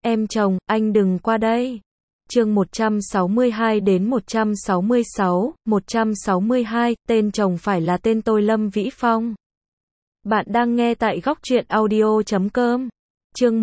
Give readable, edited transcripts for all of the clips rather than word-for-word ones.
Em chồng, anh đừng qua đây. Chương 162 đến 166, 162, tên chồng phải là tên tôi Lâm Vĩ Phong. Bạn đang nghe tại góc truyện audio.com. Chương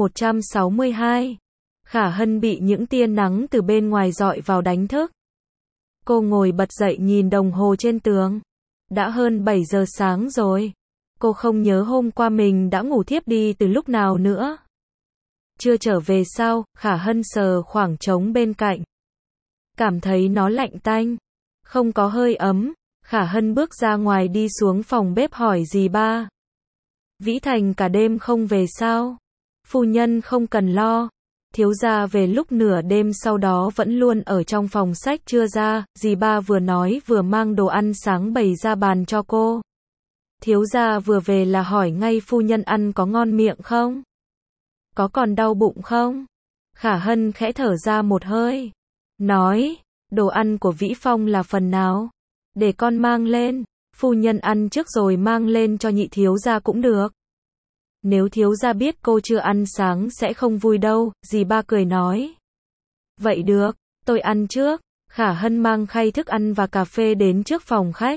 162. Khả Hân bị những tia nắng từ bên ngoài rọi vào đánh thức. Cô ngồi bật dậy nhìn đồng hồ trên tường. Đã hơn 7 giờ sáng rồi. Cô không nhớ hôm qua mình đã ngủ thiếp đi từ lúc nào nữa. Chưa trở về sao? Khả Hân sờ khoảng trống bên cạnh. Cảm thấy nó lạnh tanh. Không có hơi ấm. Khả Hân bước ra ngoài đi xuống phòng bếp hỏi dì ba. Vĩ Thành cả đêm không về sao? Phu nhân không cần lo. Thiếu gia về lúc nửa đêm sau đó vẫn luôn ở trong phòng sách chưa ra. Dì ba vừa nói vừa mang đồ ăn sáng bày ra bàn cho cô. Thiếu gia vừa về là hỏi ngay phu nhân ăn có ngon miệng không? Có còn đau bụng không? Khả Hân khẽ thở ra một hơi. Nói, đồ ăn của Vĩ Phong là phần nào? Để con mang lên. Phu nhân ăn trước rồi mang lên cho nhị thiếu gia cũng được. Nếu thiếu gia biết cô chưa ăn sáng sẽ không vui đâu, dì ba cười nói. Vậy được, tôi ăn trước. Khả Hân mang khay thức ăn và cà phê đến trước phòng khách.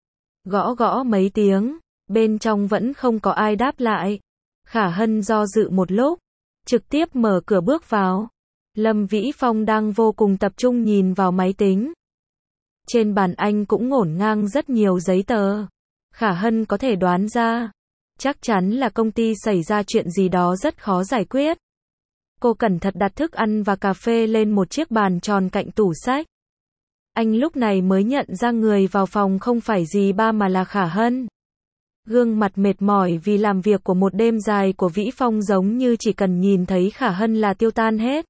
Gõ gõ mấy tiếng, bên trong vẫn không có ai đáp lại. Khả Hân do dự một lúc, trực tiếp mở cửa bước vào. Lâm Vĩ Phong đang vô cùng tập trung nhìn vào máy tính. Trên bàn anh cũng ngổn ngang rất nhiều giấy tờ. Khả Hân có thể đoán ra, chắc chắn là công ty xảy ra chuyện gì đó rất khó giải quyết. Cô cẩn thận đặt thức ăn và cà phê lên một chiếc bàn tròn cạnh tủ sách. Anh lúc này mới nhận ra người vào phòng không phải dì ba mà là Khả Hân. Gương mặt mệt mỏi vì làm việc của một đêm dài của Vĩ Phong giống như chỉ cần nhìn thấy Khả Hân là tiêu tan hết.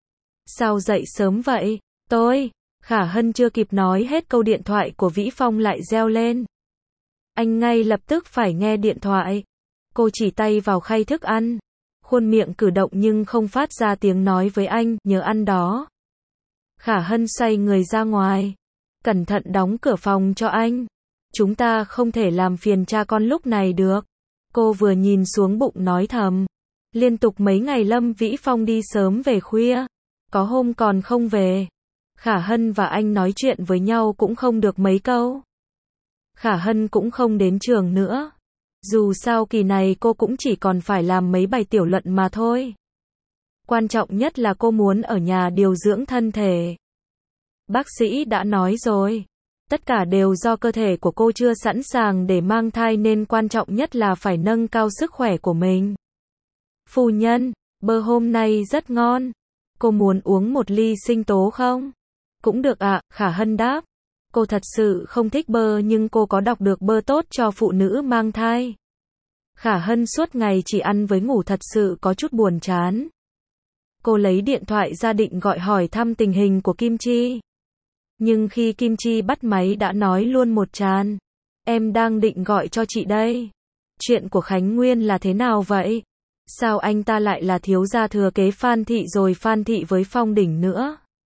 Sao dậy sớm vậy? Khả Hân chưa kịp nói hết câu điện thoại của Vĩ Phong lại reo lên. Anh ngay lập tức phải nghe điện thoại. Cô chỉ tay vào khay thức ăn. Khuôn miệng cử động nhưng không phát ra tiếng nói với anh, nhớ ăn đó. Khả Hân xoay người ra ngoài. Cẩn thận đóng cửa phòng cho anh. Chúng ta không thể làm phiền cha con lúc này được. Cô vừa nhìn xuống bụng nói thầm. Liên tục mấy ngày Lâm Vĩ Phong đi sớm về khuya. Có hôm còn không về. Khả Hân và anh nói chuyện với nhau cũng không được mấy câu. Khả Hân cũng không đến trường nữa. Dù sao kỳ này cô cũng chỉ còn phải làm mấy bài tiểu luận mà thôi. Quan trọng nhất là cô muốn ở nhà điều dưỡng thân thể. Bác sĩ đã nói rồi. Tất cả đều do cơ thể của cô chưa sẵn sàng để mang thai nên quan trọng nhất là phải nâng cao sức khỏe của mình. Phu nhân, bơ hôm nay rất ngon. Cô muốn uống một ly sinh tố không? Cũng được ạ, Khả Hân đáp. Cô thật sự không thích bơ nhưng cô có đọc được bơ tốt cho phụ nữ mang thai. Khả Hân suốt ngày chỉ ăn với ngủ thật sự có chút buồn chán. Cô lấy điện thoại ra định gọi hỏi thăm tình hình của Kim Chi. Nhưng khi Kim Chi bắt máy đã nói luôn một tràn. Em đang định gọi cho chị đây. Chuyện của Khánh Nguyên là thế nào vậy? Sao anh ta lại là thiếu gia thừa kế Phan Thị rồi Phan Thị với Phong Đỉnh nữa?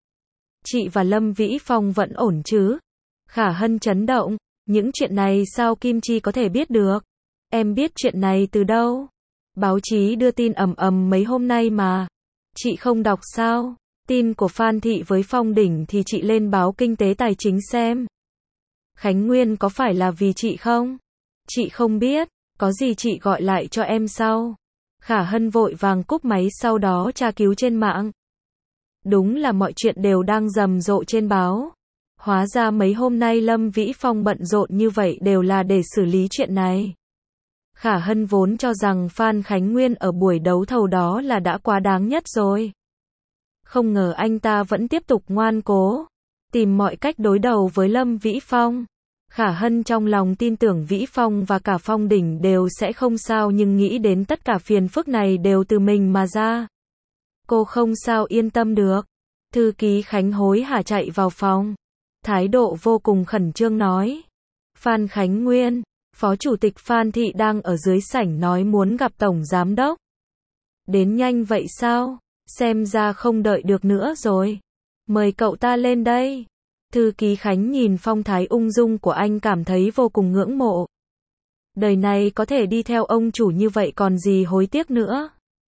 Chị và Lâm Vĩ Phong vẫn ổn chứ? Khả Hân chấn động. Những chuyện này sao Kim Chi có thể biết được? Em biết chuyện này từ đâu? Báo chí đưa tin ầm ầm mấy hôm nay mà. Chị không đọc sao? Tin của Phan Thị với Phong Đỉnh thì chị lên báo Kinh tế Tài chính xem. Khánh Nguyên có phải là vì chị không? Chị không biết. Có gì chị gọi lại cho em sau. Khả Hân vội vàng cúp máy sau đó tra cứu trên mạng. Đúng là mọi chuyện đều đang rầm rộ trên báo. Hóa ra mấy hôm nay Lâm Vĩ Phong bận rộn như vậy đều là để xử lý chuyện này. Khả Hân vốn cho rằng Phan Khánh Nguyên ở buổi đấu thầu đó là đã quá đáng nhất rồi. Không ngờ anh ta vẫn tiếp tục ngoan cố, tìm mọi cách đối đầu với Lâm Vĩ Phong. Khả Hân trong lòng tin tưởng Vĩ Phong và cả Phong Đỉnh đều sẽ không sao nhưng nghĩ đến tất cả phiền phức này đều từ mình mà ra. Cô không sao yên tâm được. Thư ký Khánh hối hả chạy vào phòng. Thái độ vô cùng khẩn trương nói. Phan Khánh Nguyên, Phó Chủ tịch Phan Thị đang ở dưới sảnh nói muốn gặp Tổng Giám Đốc. Đến nhanh vậy sao? Xem ra không đợi được nữa rồi. Mời cậu ta lên đây. Thư ký Khánh nhìn phong thái ung dung của anh cảm thấy vô cùng ngưỡng mộ. Đời này có thể đi theo ông chủ như vậy còn gì hối tiếc nữa.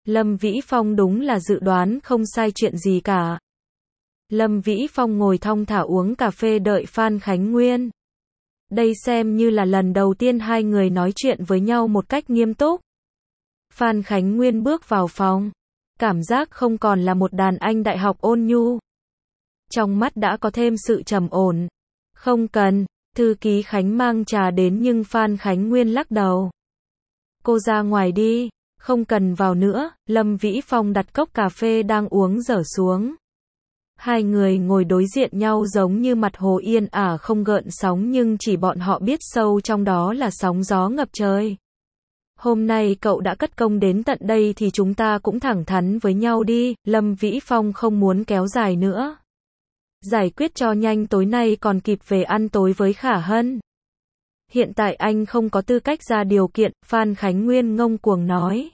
Lâm Vĩ Phong đúng là dự đoán không sai chuyện gì cả. Lâm Vĩ Phong ngồi thong thả uống cà phê đợi Phan Khánh Nguyên. Đây xem như là lần đầu tiên hai người nói chuyện với nhau một cách nghiêm túc. Phan Khánh Nguyên bước vào phòng. Cảm giác không còn là một đàn anh đại học ôn nhu. Trong mắt đã có thêm sự trầm ổn. Không cần, thư ký Khánh mang trà đến nhưng Phan Khánh Nguyên lắc đầu. Cô ra ngoài đi, không cần vào nữa, Lâm Vĩ Phong đặt cốc cà phê đang uống dở xuống. Hai người ngồi đối diện nhau giống như mặt hồ yên ả không gợn sóng nhưng chỉ bọn họ biết sâu trong đó là sóng gió ngập trời. Hôm nay cậu đã cất công đến tận đây thì chúng ta cũng thẳng thắn với nhau đi, Lâm Vĩ Phong không muốn kéo dài nữa. Giải quyết cho nhanh tối nay còn kịp về ăn tối với Khả Hân. Hiện tại anh không có tư cách ra điều kiện, Phan Khánh Nguyên ngông cuồng nói.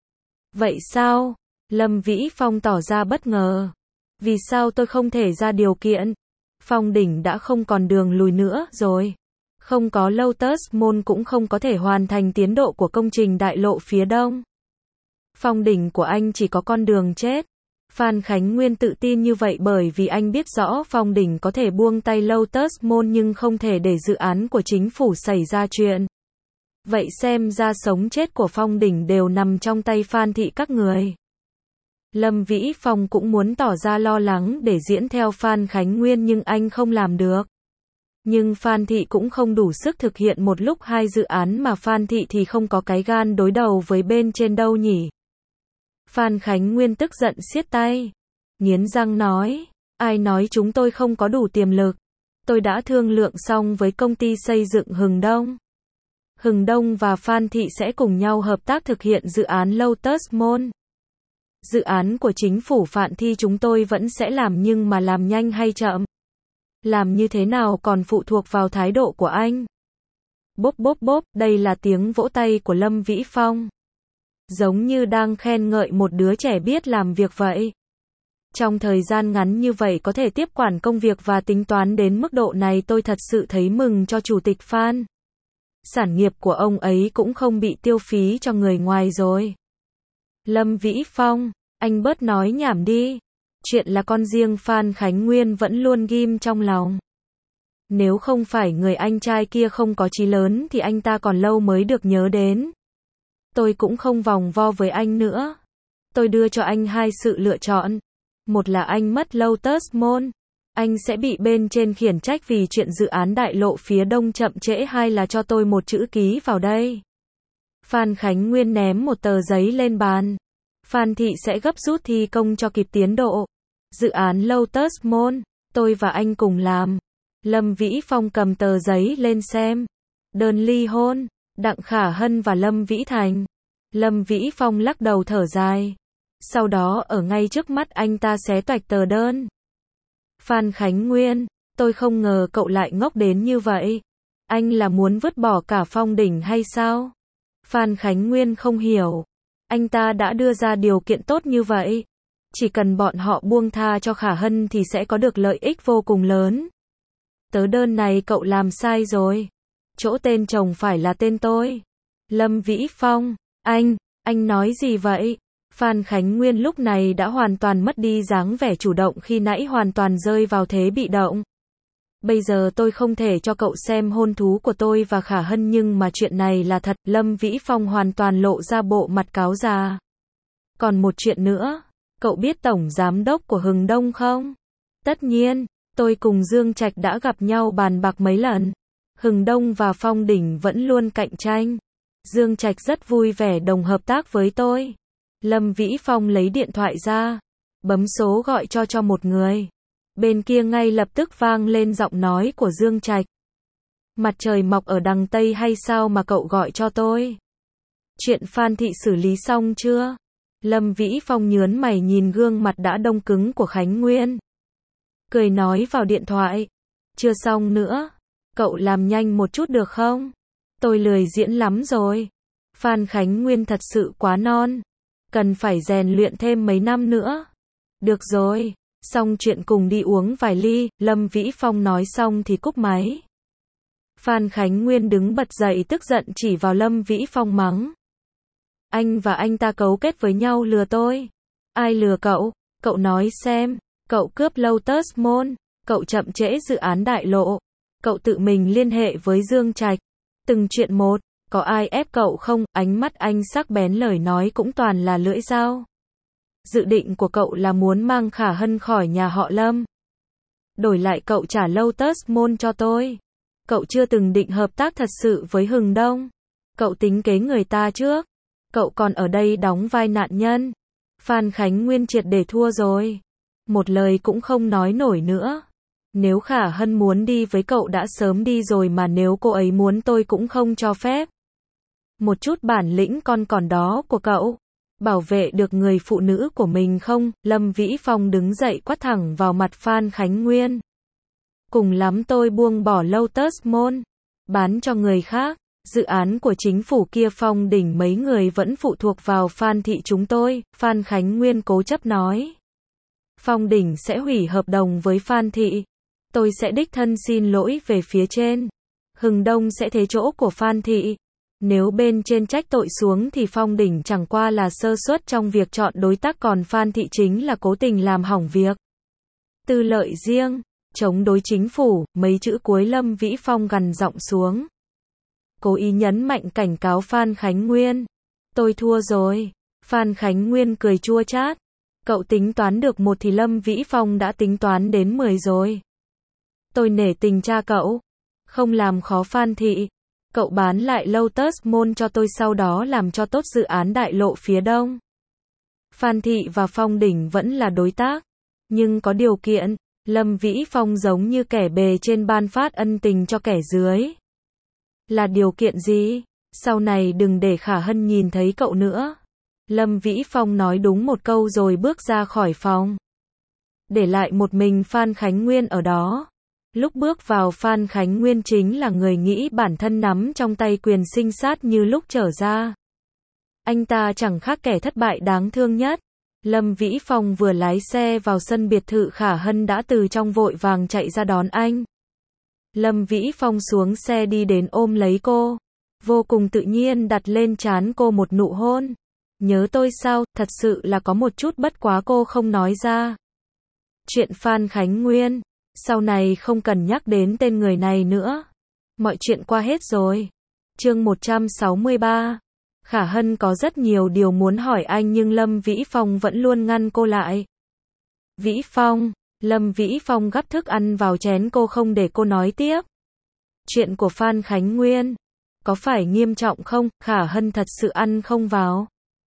Vậy sao? Lâm Vĩ Phong tỏ ra bất ngờ. Vì sao tôi không thể ra điều kiện? Phong đỉnh đã không còn đường lùi nữa rồi. Không có Lotus Mall cũng không có thể hoàn thành tiến độ của công trình đại lộ phía đông. Phong đỉnh của anh chỉ có con đường chết. Phan Khánh Nguyên tự tin như vậy bởi vì anh biết rõ Phong đỉnh có thể buông tay Lotus Mall nhưng không thể để dự án của chính phủ xảy ra chuyện. Vậy xem ra sống chết của Phong đỉnh đều nằm trong tay Phan thị các người. Lâm Vĩ Phong cũng muốn tỏ ra lo lắng để diễn theo Phan Khánh Nguyên nhưng anh không làm được. Nhưng Phan thị cũng không đủ sức thực hiện một lúc hai dự án mà Phan thị thì không có cái gan đối đầu với bên trên đâu nhỉ. Phan Khánh Nguyên tức giận siết tay. Nghiến răng nói. Ai nói chúng tôi không có đủ tiềm lực. Tôi đã thương lượng xong với công ty xây dựng Hừng Đông. Hừng Đông và Phan thị sẽ cùng nhau hợp tác thực hiện dự án Lotus Mall. Dự án của chính phủ Phan thị chúng tôi vẫn sẽ làm nhưng mà làm nhanh hay chậm. Làm như thế nào còn phụ thuộc vào thái độ của anh. Bốp bốp bốp, đây là tiếng vỗ tay của Lâm Vĩ Phong. Giống như đang khen ngợi một đứa trẻ biết làm việc vậy. Trong thời gian ngắn như vậy có thể tiếp quản công việc và tính toán đến mức độ này tôi thật sự thấy mừng cho Chủ tịch Phan. Sản nghiệp của ông ấy cũng không bị tiêu phí cho người ngoài rồi. Lâm Vĩ Phong, anh bớt nói nhảm đi. Chuyện là con riêng Phan Khánh Nguyên vẫn luôn ghim trong lòng. Nếu không phải người anh trai kia không có chí lớn thì anh ta còn lâu mới được nhớ đến. Tôi cũng không vòng vo với anh nữa. Tôi đưa cho anh hai sự lựa chọn. Một là anh mất Lotus Mall. Anh sẽ bị bên trên khiển trách vì chuyện dự án đại lộ phía đông chậm trễ, hai là cho tôi một chữ ký vào đây. Phan Khánh Nguyên ném một tờ giấy lên bàn. Phan thị sẽ gấp rút thi công cho kịp tiến độ. Dự án Lotus Mall, tôi và anh cùng làm. Lâm Vĩ Phong cầm tờ giấy lên xem. Đơn ly hôn, Đặng Khả Hân và Lâm Vĩ Thành. Lâm Vĩ Phong lắc đầu thở dài. Sau đó ở ngay trước mắt anh ta xé toạch tờ đơn. Phan Khánh Nguyên, tôi không ngờ cậu lại ngốc đến như vậy. Anh là muốn vứt bỏ cả Phong đỉnh hay sao? Phan Khánh Nguyên không hiểu. Anh ta đã đưa ra điều kiện tốt như vậy. Chỉ cần bọn họ buông tha cho Khả Hân thì sẽ có được lợi ích vô cùng lớn. Tờ đơn này cậu làm sai rồi. Chỗ tên chồng phải là tên tôi. Lâm Vĩ Phong, anh nói gì vậy? Phan Khánh Nguyên lúc này đã hoàn toàn mất đi dáng vẻ chủ động khi nãy, hoàn toàn rơi vào thế bị động. Bây giờ tôi không thể cho cậu xem hôn thú của tôi và Khả Hân nhưng mà chuyện này là thật. Lâm Vĩ Phong hoàn toàn lộ ra bộ mặt cáo già. Còn một chuyện nữa, cậu biết tổng giám đốc của Hừng Đông không? Tất nhiên, tôi cùng Dương Trạch đã gặp nhau bàn bạc mấy lần. Hừng Đông và Phong đỉnh vẫn luôn cạnh tranh. Dương Trạch rất vui vẻ đồng hợp tác với tôi. Lâm Vĩ Phong lấy điện thoại ra, bấm số gọi cho một người. Bên kia ngay lập tức vang lên giọng nói của Dương Trạch. Mặt trời mọc ở đằng Tây hay sao mà cậu gọi cho tôi? Chuyện Phan thị xử lý xong chưa? Lâm Vĩ Phong nhớn mày nhìn gương mặt đã đông cứng của Khánh Nguyên. Cười nói vào điện thoại. Chưa xong nữa. Cậu làm nhanh một chút được không? Tôi lười diễn lắm rồi. Phan Khánh Nguyên thật sự quá non. Cần phải rèn luyện thêm mấy năm nữa. Được rồi. Xong chuyện cùng đi uống vài ly. Lâm Vĩ Phong nói xong thì cúp máy. Phan Khánh Nguyên đứng bật dậy tức giận chỉ vào Lâm Vĩ Phong mắng. Anh và anh ta cấu kết với nhau lừa tôi. Ai lừa cậu? Cậu nói xem. Cậu cướp Lotus Mall. Cậu chậm trễ dự án đại lộ. Cậu tự mình liên hệ với Dương Trạch. Từng chuyện một. Có ai ép cậu không? Ánh mắt anh sắc bén, lời nói cũng toàn là lưỡi dao. Dự định của cậu là muốn mang Khả Hân khỏi nhà họ Lâm. Đổi lại cậu trả Lotus Mall cho tôi. Cậu chưa từng định hợp tác thật sự với Hừng Đông. Cậu tính kế người ta trước. Cậu còn ở đây đóng vai nạn nhân. Phan Khánh Nguyên triệt để thua rồi. Một lời cũng không nói nổi nữa. Nếu Khả Hân muốn đi với cậu đã sớm đi rồi mà, nếu cô ấy muốn tôi cũng không cho phép. Một chút bản lĩnh con còn đó của cậu. Bảo vệ được người phụ nữ của mình không? Lâm Vĩ Phong đứng dậy quát thẳng vào mặt Phan Khánh Nguyên. Cùng lắm tôi buông bỏ Lotus Mall. Bán cho người khác. Dự án của chính phủ kia Phong Đỉnh mấy người vẫn phụ thuộc vào Phan thị chúng tôi. Phan Khánh Nguyên cố chấp nói. Phong Đỉnh sẽ hủy hợp đồng với Phan thị. Tôi sẽ đích thân xin lỗi về phía trên. Hừng Đông sẽ thế chỗ của Phan thị. Nếu bên trên trách tội xuống thì Phong Đỉnh chẳng qua là sơ suất trong việc chọn đối tác, còn Phan thị chính là cố tình làm hỏng việc. Tư lợi riêng, chống đối chính phủ, mấy chữ cuối Lâm Vĩ Phong gằn giọng xuống. Cố ý nhấn mạnh cảnh cáo Phan Khánh Nguyên. Tôi thua rồi. Phan Khánh Nguyên cười chua chát. Cậu tính toán được 1 thì Lâm Vĩ Phong đã tính toán đến 10 rồi. Tôi nể tình cha cậu. Không làm khó Phan thị. Cậu bán lại Lotus Mall cho tôi, sau đó làm cho tốt dự án đại lộ phía đông. Phan thị và Phong Đỉnh vẫn là đối tác. Nhưng có điều kiện. Lâm Vĩ Phong giống như kẻ bề trên ban phát ân tình cho kẻ dưới. Là điều kiện gì? Sau này đừng để Khả Hân nhìn thấy cậu nữa. Lâm Vĩ Phong nói đúng một câu rồi bước ra khỏi phòng. Để lại một mình Phan Khánh Nguyên ở đó. Lúc bước vào, Phan Khánh Nguyên chính là người nghĩ bản thân nắm trong tay quyền sinh sát, như lúc trở ra. Anh ta chẳng khác kẻ thất bại đáng thương nhất. Lâm Vĩ Phong vừa lái xe vào sân biệt thự, Khả Hân đã từ trong vội vàng chạy ra đón anh. Lâm Vĩ Phong xuống xe đi đến ôm lấy cô. Vô cùng tự nhiên đặt lên trán cô một nụ hôn. Nhớ tôi sao? Thật sự là có một chút, bất quá cô không nói ra. Chuyện Phan Khánh Nguyên. Sau này không cần nhắc đến tên người này nữa. Mọi chuyện qua hết rồi. Chương 163. Khả Hân có rất nhiều điều muốn hỏi anh nhưng Lâm Vĩ Phong vẫn luôn ngăn cô lại. Vĩ Phong. Lâm Vĩ Phong gắp thức ăn vào chén cô, không để cô nói tiếp. Chuyện của Phan Khánh Nguyên. Có phải nghiêm trọng không? Khả Hân thật sự ăn không vào.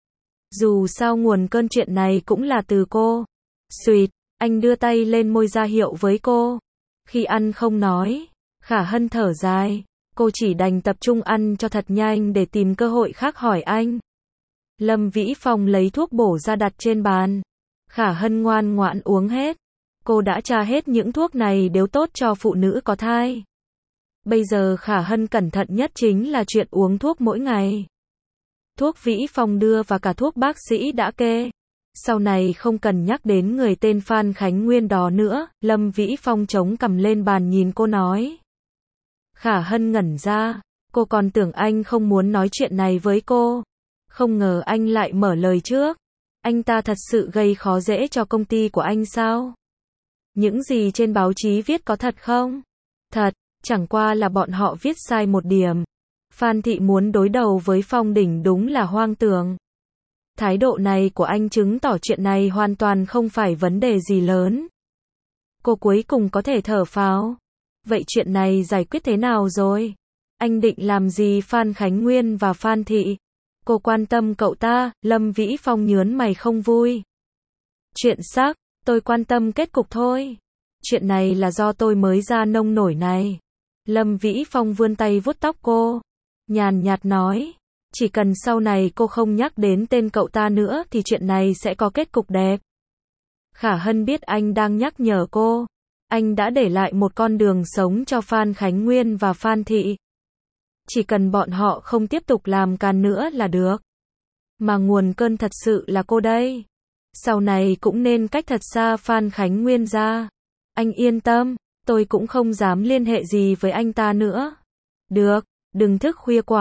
Dù sao nguồn cơn chuyện này cũng là từ cô. Xuyệt. Anh đưa tay lên môi ra hiệu với cô. Khi ăn không nói. Khả Hân thở dài. Cô chỉ đành tập trung ăn cho thật nhanh để tìm cơ hội khác hỏi anh. Lâm Vĩ Phong lấy thuốc bổ ra đặt trên bàn. Khả Hân ngoan ngoãn uống hết. Cô đã tra hết những thuốc này đều tốt cho phụ nữ có thai. Bây giờ Khả Hân cẩn thận nhất chính là chuyện uống thuốc mỗi ngày. Thuốc Vĩ Phong đưa và cả thuốc bác sĩ đã kê. Sau này không cần nhắc đến người tên Phan Khánh Nguyên đó nữa. Lâm Vĩ Phong chống cằm lên bàn nhìn cô nói. Khả Hân ngẩn ra. Cô còn tưởng anh không muốn nói chuyện này với cô. Không ngờ anh lại mở lời trước. Anh ta thật sự gây khó dễ cho công ty của anh sao? Những gì trên báo chí viết có thật không? Thật, chẳng qua là bọn họ viết sai một điểm. Phan thị muốn đối đầu với Phong Đỉnh đúng là hoang tưởng. Thái độ này của anh chứng tỏ chuyện này hoàn toàn không phải vấn đề gì lớn. Cô cuối cùng có thể thở phào. Vậy chuyện này giải quyết thế nào rồi? Anh định làm gì Phan Khánh Nguyên và Phan thị? Cô quan tâm cậu ta. Lâm Vĩ Phong nhớn mày không vui. Chuyện xác, tôi quan tâm kết cục thôi. Chuyện này là do tôi mới ra nông nổi này. Lâm Vĩ Phong vươn tay vuốt tóc cô. Nhàn nhạt nói. Chỉ cần sau này cô không nhắc đến tên cậu ta nữa thì chuyện này sẽ có kết cục đẹp. Khả Hân biết anh đang nhắc nhở cô. Anh đã để lại một con đường sống cho Phan Khánh Nguyên và Phan thị. Chỉ cần bọn họ không tiếp tục làm càn nữa là được. Mà nguồn cơn thật sự là cô đây. Sau này cũng nên cách thật xa Phan Khánh Nguyên ra. Anh yên tâm, tôi cũng không dám liên hệ gì với anh ta nữa. Được, đừng thức khuya quá.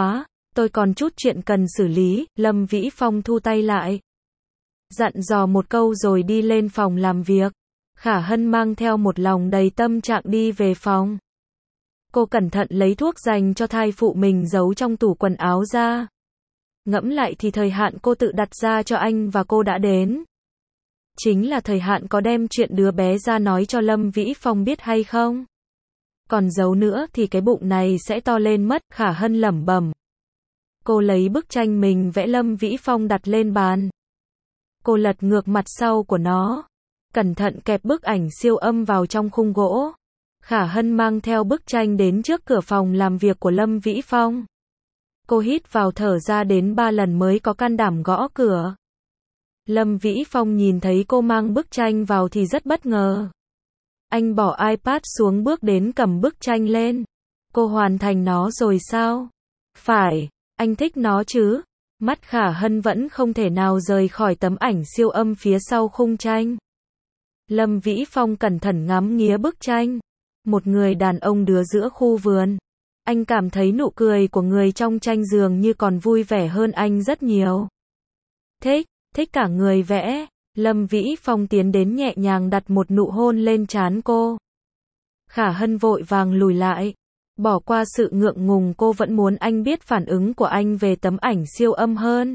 tôi còn chút chuyện cần xử lý, Lâm Vĩ Phong thu tay lại. Dặn dò một câu rồi đi lên phòng làm việc. Khả Hân mang theo một lòng đầy tâm trạng đi về phòng. Cô cẩn thận lấy thuốc dành cho thai phụ mình giấu trong tủ quần áo ra. Ngẫm lại thì thời hạn cô tự đặt ra cho anh và cô đã đến. Chính là thời hạn có đem chuyện đứa bé ra nói cho Lâm Vĩ Phong biết hay không? Còn giấu nữa thì cái bụng này sẽ to lên mất, Khả Hân lẩm bẩm. Cô lấy bức tranh mình vẽ Lâm Vĩ Phong đặt lên bàn. Cô lật ngược mặt sau của nó. Cẩn thận kẹp bức ảnh siêu âm vào trong khung gỗ. Khả Hân mang theo bức tranh đến trước cửa phòng làm việc của Lâm Vĩ Phong. Cô hít vào thở ra đến 3 lần mới có can đảm gõ cửa. Lâm Vĩ Phong nhìn thấy cô mang bức tranh vào thì rất bất ngờ. Anh bỏ iPad xuống bước đến cầm bức tranh lên. Cô hoàn thành nó rồi sao? Phải, anh thích nó chứ? Mắt Khả Hân vẫn không thể nào rời khỏi tấm ảnh siêu âm phía sau khung tranh. Lâm Vĩ Phong cẩn thận ngắm nghía bức tranh. Một người đàn ông đứng giữa khu vườn. Anh cảm thấy nụ cười của người trong tranh dường như còn vui vẻ hơn anh rất nhiều. Thích cả người vẽ. Lâm Vĩ Phong tiến đến nhẹ nhàng đặt một nụ hôn lên trán cô. Khả Hân vội vàng lùi lại. Bỏ qua sự ngượng ngùng, cô vẫn muốn anh biết phản ứng của anh về tấm ảnh siêu âm hơn.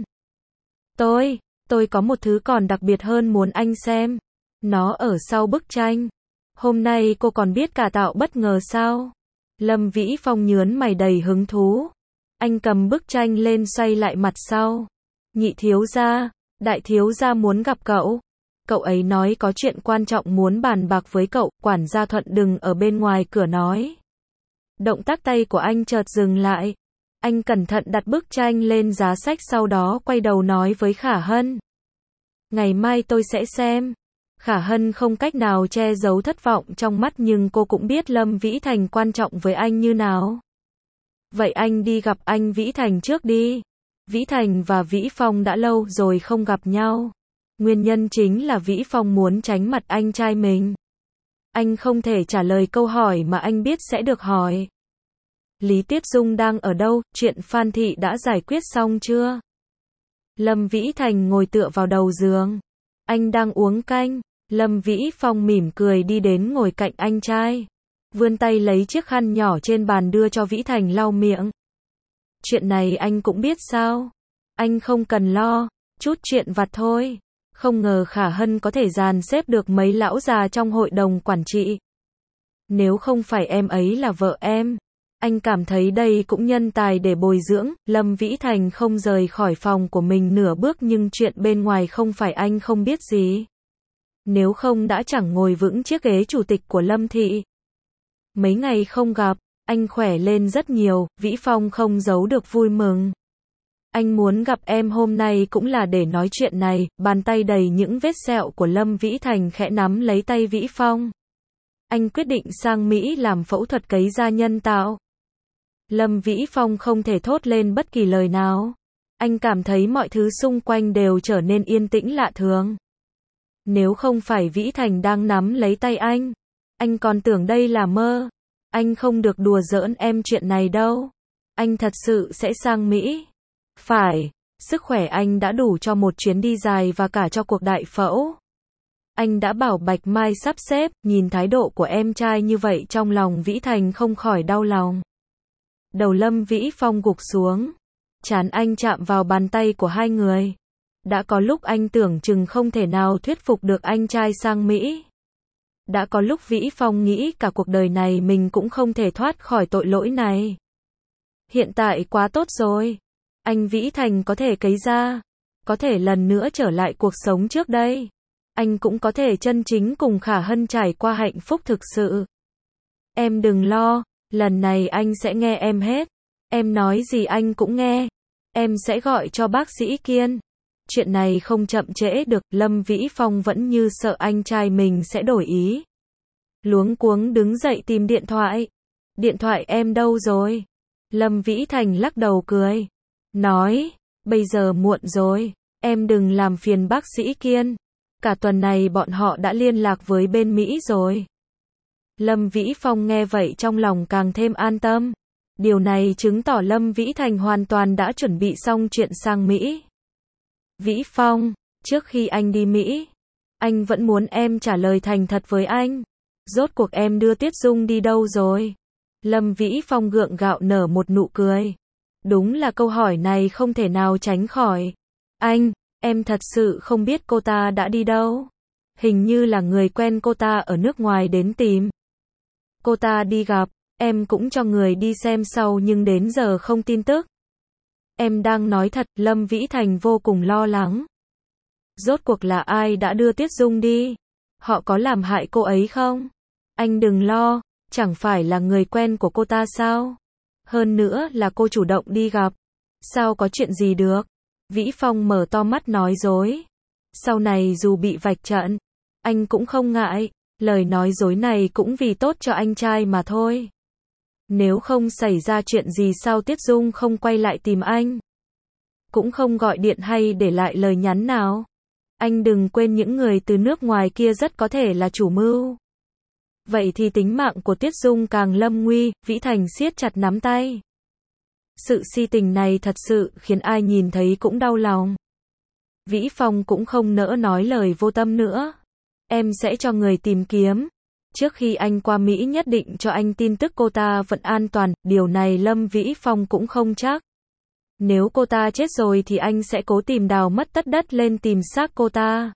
Tôi có một thứ còn đặc biệt hơn muốn anh xem. Nó ở sau bức tranh. Hôm nay cô còn biết cả tạo bất ngờ sao? Lâm Vĩ Phong nhướng mày đầy hứng thú. Anh cầm bức tranh lên xoay lại mặt sau. Nhị thiếu gia, đại thiếu gia muốn gặp cậu. Cậu ấy nói có chuyện quan trọng muốn bàn bạc với cậu, quản gia Thuận đừng ở bên ngoài cửa nói. Động tác tay của anh chợt dừng lại. Anh cẩn thận đặt bức tranh lên giá sách sau đó quay đầu nói với Khả Hân. Ngày mai tôi sẽ xem. Khả Hân không cách nào che giấu thất vọng trong mắt nhưng cô cũng biết Lâm Vĩ Thành quan trọng với anh như nào. Vậy anh đi gặp anh Vĩ Thành trước đi. Vĩ Thành và Vĩ Phong đã lâu rồi không gặp nhau. Nguyên nhân chính là Vĩ Phong muốn tránh mặt anh trai mình. Anh không thể trả lời câu hỏi mà anh biết sẽ được hỏi. Lý Tiết Dung đang ở đâu, chuyện Phan Thị đã giải quyết xong chưa? Lâm Vĩ Thành ngồi tựa vào đầu giường. Anh đang uống canh. Lâm Vĩ Phong mỉm cười đi đến ngồi cạnh anh trai. Vươn tay lấy chiếc khăn nhỏ trên bàn đưa cho Vĩ Thành lau miệng. Chuyện này anh cũng biết sao? Anh không cần lo, chút chuyện vặt thôi. Không ngờ Khả Hân có thể dàn xếp được mấy lão già trong hội đồng quản trị. Nếu không phải em ấy là vợ em, anh cảm thấy đây cũng nhân tài để bồi dưỡng. Lâm Vĩ Thành không rời khỏi phòng của mình nửa bước nhưng chuyện bên ngoài không phải anh không biết gì. Nếu không đã chẳng ngồi vững chiếc ghế chủ tịch của Lâm Thị. Mấy ngày không gặp, anh khỏe lên rất nhiều, Vĩ Phong không giấu được vui mừng. Anh muốn gặp em hôm nay cũng là để nói chuyện này, bàn tay đầy những vết sẹo của Lâm Vĩ Thành khẽ nắm lấy tay Vĩ Phong. Anh quyết định sang Mỹ làm phẫu thuật cấy da nhân tạo. Lâm Vĩ Phong không thể thốt lên bất kỳ lời nào. Anh cảm thấy mọi thứ xung quanh đều trở nên yên tĩnh lạ thường. Nếu không phải Vĩ Thành đang nắm lấy tay anh còn tưởng đây là mơ. Anh không được đùa giỡn em chuyện này đâu. Anh thật sự sẽ sang Mỹ. Phải, sức khỏe anh đã đủ cho một chuyến đi dài và cả cho cuộc đại phẫu. Anh đã bảo Bạch Mai sắp xếp, nhìn thái độ của em trai như vậy trong lòng Vĩ Thành không khỏi đau lòng. Đầu Lâm Vĩ Phong gục xuống. Trán anh chạm vào bàn tay của hai người. Đã có lúc anh tưởng chừng không thể nào thuyết phục được anh trai sang Mỹ. Đã có lúc Vĩ Phong nghĩ cả cuộc đời này mình cũng không thể thoát khỏi tội lỗi này. Hiện tại quá tốt rồi. Anh Vĩ Thành có thể cấy da. Có thể lần nữa trở lại cuộc sống trước đây. Anh cũng có thể chân chính cùng Khả Hân trải qua hạnh phúc thực sự. Em đừng lo, lần này anh sẽ nghe em hết. Em nói gì anh cũng nghe. Em sẽ gọi cho bác sĩ Kiên. Chuyện này không chậm trễ được, Lâm Vĩ Phong vẫn như sợ anh trai mình sẽ đổi ý. Luống cuống đứng dậy tìm điện thoại. Điện thoại em đâu rồi? Lâm Vĩ Thành lắc đầu cười. Nói, bây giờ muộn rồi, em đừng làm phiền bác sĩ Kiên. Cả tuần này bọn họ đã liên lạc với bên Mỹ rồi. Lâm Vĩ Phong nghe vậy trong lòng càng thêm an tâm. Điều này chứng tỏ Lâm Vĩ Thành hoàn toàn đã chuẩn bị xong chuyện sang Mỹ. Vĩ Phong, trước khi anh đi Mỹ, anh vẫn muốn em trả lời thành thật với anh. Rốt cuộc em đưa Tiết Dung đi đâu rồi? Lâm Vĩ Phong gượng gạo nở một nụ cười. Đúng là câu hỏi này không thể nào tránh khỏi. Anh, em thật sự không biết cô ta đã đi đâu. Hình như là người quen cô ta ở nước ngoài đến tìm. Cô ta đi gặp, em cũng cho người đi xem sau nhưng đến giờ không tin tức. Em đang nói thật, Lâm Vĩ Thành vô cùng lo lắng. Rốt cuộc là ai đã đưa Tiết Dung đi? Họ có làm hại cô ấy không? Anh đừng lo, chẳng phải là người quen của cô ta sao? Hơn nữa là cô chủ động đi gặp. Sao có chuyện gì được? Vĩ Phong mở to mắt nói dối. Sau này dù bị vạch trần, anh cũng không ngại. Lời nói dối này cũng vì tốt cho anh trai mà thôi. Nếu không xảy ra chuyện gì sao Tiết Dung không quay lại tìm anh? Cũng không gọi điện hay để lại lời nhắn nào? Anh đừng quên những người từ nước ngoài kia rất có thể là chủ mưu. Vậy thì tính mạng của Tiết Dung càng lâm nguy, Vĩ Thành siết chặt nắm tay. Sự si tình này thật sự khiến ai nhìn thấy cũng đau lòng. Vĩ Phong cũng không nỡ nói lời vô tâm nữa. Em sẽ cho người tìm kiếm. Trước khi anh qua Mỹ nhất định cho anh tin tức cô ta vẫn an toàn, điều này Lâm Vĩ Phong cũng không chắc. Nếu cô ta chết rồi thì anh sẽ cố tìm đào mất tất đất lên tìm xác cô ta.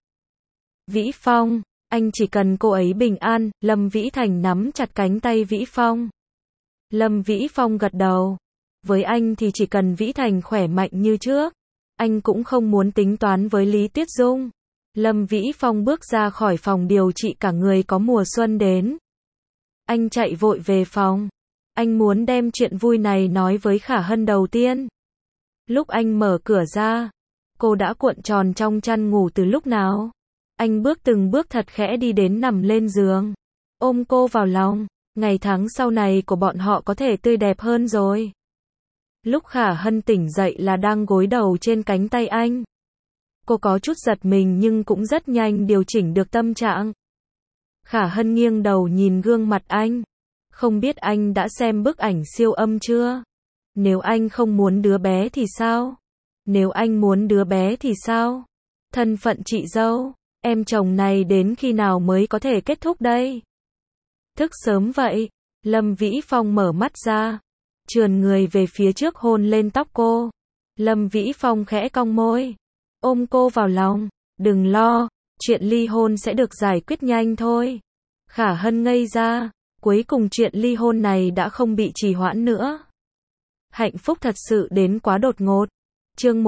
Vĩ Phong, anh chỉ cần cô ấy bình an. Lâm Vĩ Thành nắm chặt cánh tay Vĩ Phong. Lâm Vĩ Phong gật đầu. Với anh thì chỉ cần Vĩ Thành khỏe mạnh như trước. Anh cũng không muốn tính toán với Lý Tiết Dung. Lâm Vĩ Phong bước ra khỏi phòng điều trị cả người có mùa xuân đến. Anh chạy vội về phòng. Anh muốn đem chuyện vui này nói với Khả Hân đầu tiên. Lúc anh mở cửa ra, cô đã cuộn tròn trong chăn ngủ từ lúc nào. Anh bước từng bước thật khẽ đi đến nằm lên giường. Ôm cô vào lòng. Ngày tháng sau này của bọn họ có thể tươi đẹp hơn rồi. Lúc Khả Hân tỉnh dậy là đang gối đầu trên cánh tay anh. Cô có chút giật mình nhưng cũng rất nhanh điều chỉnh được tâm trạng. Khả Hân nghiêng đầu nhìn gương mặt anh. Không biết anh đã xem bức ảnh siêu âm chưa? Nếu anh không muốn đứa bé thì sao? Nếu anh muốn đứa bé thì sao? Thân phận chị dâu, em chồng này đến khi nào mới có thể kết thúc đây? Thức sớm vậy. Lâm Vĩ Phong mở mắt ra, trườn người về phía trước hôn lên tóc cô. Lâm Vĩ Phong khẽ cong môi, ôm cô vào lòng. Đừng lo, chuyện ly hôn sẽ được giải quyết nhanh thôi. Khả Hân ngây ra, cuối cùng chuyện ly hôn này đã không bị trì hoãn nữa. Hạnh phúc thật sự đến quá đột ngột. Chương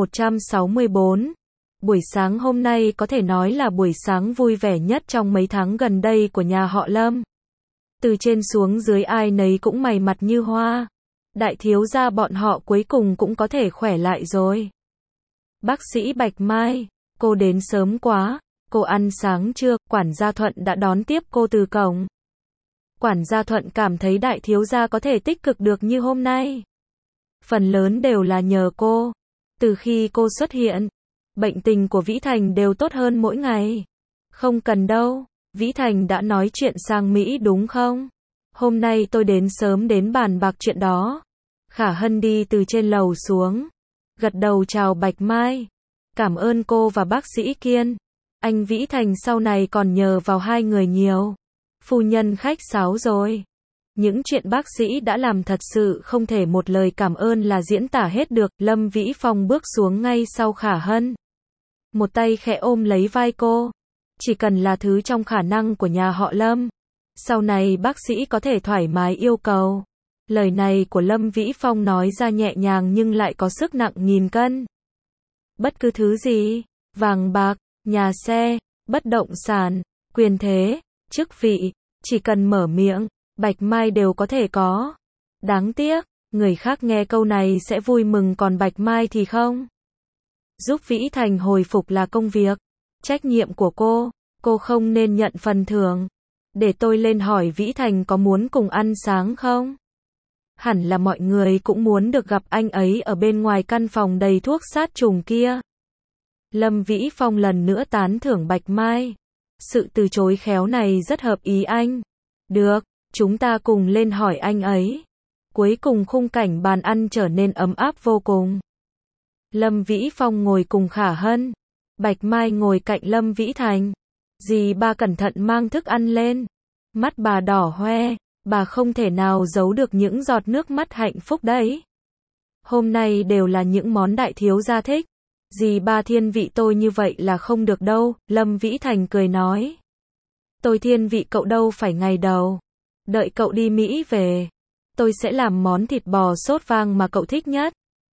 164. Buổi sáng hôm nay có thể nói là buổi sáng vui vẻ nhất trong mấy tháng gần đây của nhà họ Lâm. Từ trên xuống dưới ai nấy cũng mày mặt như hoa. Đại thiếu gia bọn họ cuối cùng cũng có thể khỏe lại rồi. Bác sĩ Bạch Mai, cô đến sớm quá. Cô ăn sáng chưa? Quản gia Thuận đã đón tiếp cô từ cổng. Quản gia Thuận cảm thấy đại thiếu gia có thể tích cực được như hôm nay. Phần lớn đều là nhờ cô. Từ khi cô xuất hiện, bệnh tình của Vĩ Thành đều tốt hơn mỗi ngày. Không cần đâu, Vĩ Thành đã nói chuyện sang Mỹ đúng không? Hôm nay tôi đến sớm đến bàn bạc chuyện đó. Khả Hân đi từ trên lầu xuống, gật đầu chào Bạch Mai. Cảm ơn cô và bác sĩ Kiên. Anh Vĩ Thành sau này còn nhờ vào hai người nhiều. Phu nhân khách sáo rồi. Những chuyện bác sĩ đã làm thật sự không thể một lời cảm ơn là diễn tả hết được. Lâm Vĩ Phong bước xuống ngay sau Khả Hân. Một tay khẽ ôm lấy vai cô. Chỉ cần là thứ trong khả năng của nhà họ Lâm. Sau này bác sĩ có thể thoải mái yêu cầu. Lời này của Lâm Vĩ Phong nói ra nhẹ nhàng nhưng lại có sức nặng nghìn cân. Bất cứ thứ gì, vàng bạc, nhà xe, bất động sản, quyền thế, chức vị, chỉ cần mở miệng, Bạch Mai đều có thể có. Đáng tiếc, người khác nghe câu này sẽ vui mừng còn Bạch Mai thì không. Giúp Vĩ Thành hồi phục là công việc, trách nhiệm của cô không nên nhận phần thưởng. Để tôi lên hỏi Vĩ Thành có muốn cùng ăn sáng không? Hẳn là mọi người cũng muốn được gặp anh ấy ở bên ngoài căn phòng đầy thuốc sát trùng kia. Lâm Vĩ Phong lần nữa tán thưởng Bạch Mai. Sự từ chối khéo này rất hợp ý anh. Được, chúng ta cùng lên hỏi anh ấy. Cuối cùng khung cảnh bàn ăn trở nên ấm áp vô cùng. Lâm Vĩ Phong ngồi cùng Khả Hân. Bạch Mai ngồi cạnh Lâm Vĩ Thành. Dì ba cẩn thận mang thức ăn lên. Mắt bà đỏ hoe, bà không thể nào giấu được những giọt nước mắt hạnh phúc đấy. Hôm nay đều là những món đại thiếu gia thích. Dì ba thiên vị tôi như vậy là không được đâu, Lâm Vĩ Thành cười nói. Tôi thiên vị cậu đâu phải ngày đầu. Đợi cậu đi Mỹ về, tôi sẽ làm món thịt bò sốt vang mà cậu thích nhất.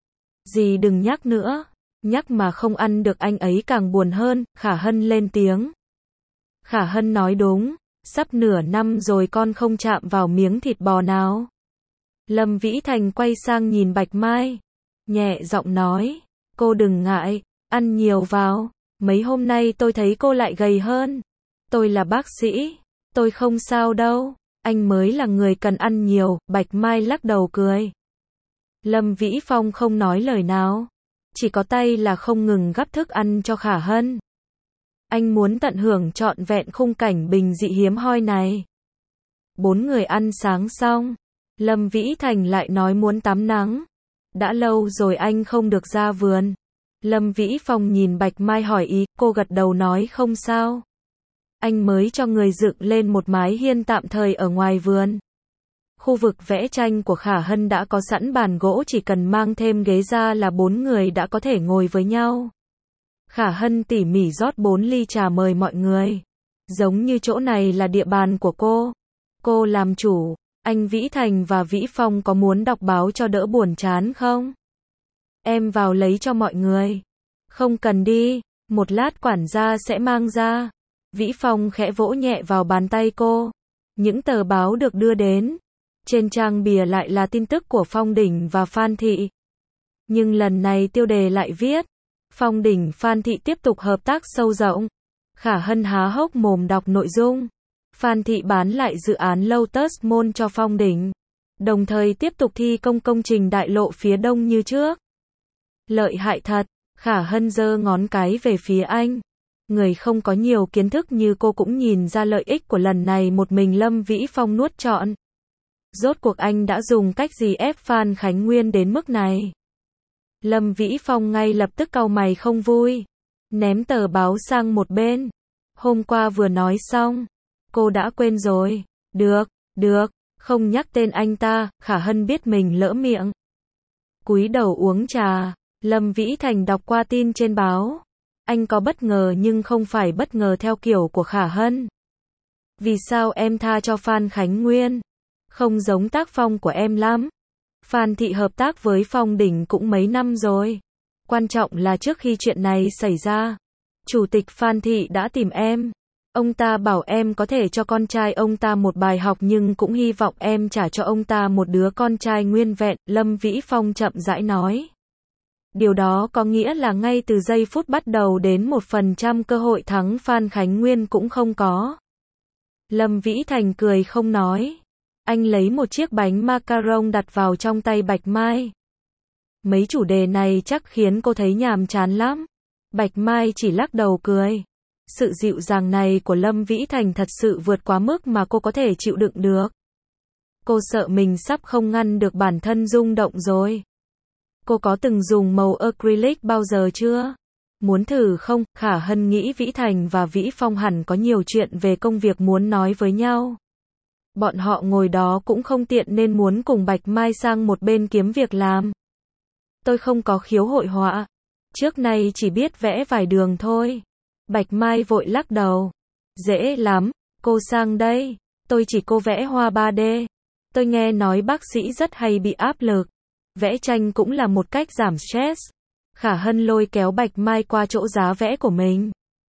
Dì đừng nhắc nữa, nhắc mà không ăn được anh ấy càng buồn hơn, Khả Hân lên tiếng. Khả Hân nói đúng, sắp nửa năm rồi con không chạm vào miếng thịt bò nào. Lâm Vĩ Thành quay sang nhìn Bạch Mai, nhẹ giọng nói, cô đừng ngại, ăn nhiều vào, mấy hôm nay tôi thấy cô lại gầy hơn. Tôi là bác sĩ, tôi không sao đâu, anh mới là người cần ăn nhiều, Bạch Mai lắc đầu cười. Lâm Vĩ Phong không nói lời nào, chỉ có tay là không ngừng gắp thức ăn cho Khả Hân. Anh muốn tận hưởng trọn vẹn khung cảnh bình dị hiếm hoi này. 4 người ăn sáng xong, Lâm Vĩ Thành lại nói muốn tắm nắng. Đã lâu rồi anh không được ra vườn. Lâm Vĩ Phong nhìn Bạch Mai hỏi ý, cô gật đầu nói không sao. Anh mới cho người dựng lên một mái hiên tạm thời ở ngoài vườn. Khu vực vẽ tranh của Khả Hân đã có sẵn bàn gỗ, chỉ cần mang thêm ghế ra là 4 người đã có thể ngồi với nhau. Khả Hân tỉ mỉ rót 4 ly trà mời mọi người. Giống như chỗ này là địa bàn của cô. Cô làm chủ. Anh Vĩ Thành và Vĩ Phong có muốn đọc báo cho đỡ buồn chán không? Em vào lấy cho mọi người. Không cần đi, một lát quản gia sẽ mang ra. Vĩ Phong khẽ vỗ nhẹ vào bàn tay cô. Những tờ báo được đưa đến. Trên trang bìa lại là tin tức của Phong Đỉnh và Phan Thị. Nhưng lần này tiêu đề lại viết, Phong Đỉnh Phan Thị tiếp tục hợp tác sâu rộng. Khả Hân há hốc mồm đọc nội dung. Phan Thị bán lại dự án Lotus Mall cho Phong Đỉnh, đồng thời tiếp tục thi công công trình đại lộ phía đông như trước. Lợi hại thật, Khả Hân giơ ngón cái về phía anh. Người không có nhiều kiến thức như cô cũng nhìn ra lợi ích của lần này. Một mình Lâm Vĩ Phong nuốt trọn. Rốt cuộc anh đã dùng cách gì ép Phan Khánh Nguyên đến mức này? Lâm Vĩ Phong ngay lập tức cau mày không vui, ném tờ báo sang một bên. Hôm qua vừa nói xong, cô đã quên rồi. Được, không nhắc tên anh ta. Khả Hân biết mình lỡ miệng, cúi đầu uống trà. Lâm Vĩ Thành đọc qua tin trên báo. Anh có bất ngờ nhưng không phải bất ngờ theo kiểu của Khả Hân. Vì sao em tha cho Phan Khánh Nguyên? Không giống tác phong của em lắm. Phan Thị hợp tác với Phong Đỉnh cũng mấy năm rồi. Quan trọng là trước khi chuyện này xảy ra, Chủ tịch Phan Thị đã tìm em. Ông ta bảo em có thể cho con trai ông ta một bài học nhưng cũng hy vọng em trả cho ông ta một đứa con trai nguyên vẹn, Lâm Vĩ Phong chậm rãi nói. Điều đó có nghĩa là ngay từ giây phút bắt đầu đến 1% cơ hội thắng Phan Khánh Nguyên cũng không có. Lâm Vĩ Thành cười không nói. Anh lấy một chiếc bánh macaron đặt vào trong tay Bạch Mai. Mấy chủ đề này chắc khiến cô thấy nhàm chán lắm. Bạch Mai chỉ lắc đầu cười. Sự dịu dàng này của Lâm Vĩ Thành thật sự vượt quá mức mà cô có thể chịu đựng được. Cô sợ mình sắp không ngăn được bản thân rung động rồi. Cô có từng dùng màu acrylic bao giờ chưa? Muốn thử không? Khả Hân nghĩ Vĩ Thành và Vĩ Phong hẳn có nhiều chuyện về công việc muốn nói với nhau. Bọn họ ngồi đó cũng không tiện nên muốn cùng Bạch Mai sang một bên kiếm việc làm. Tôi không có khiếu hội họa. Trước nay chỉ biết vẽ vài đường thôi. Bạch Mai vội lắc đầu. Dễ lắm, cô sang đây. Tôi chỉ cô vẽ hoa 3D. Tôi nghe nói bác sĩ rất hay bị áp lực. Vẽ tranh cũng là một cách giảm stress. Khả Hân lôi kéo Bạch Mai qua chỗ giá vẽ của mình.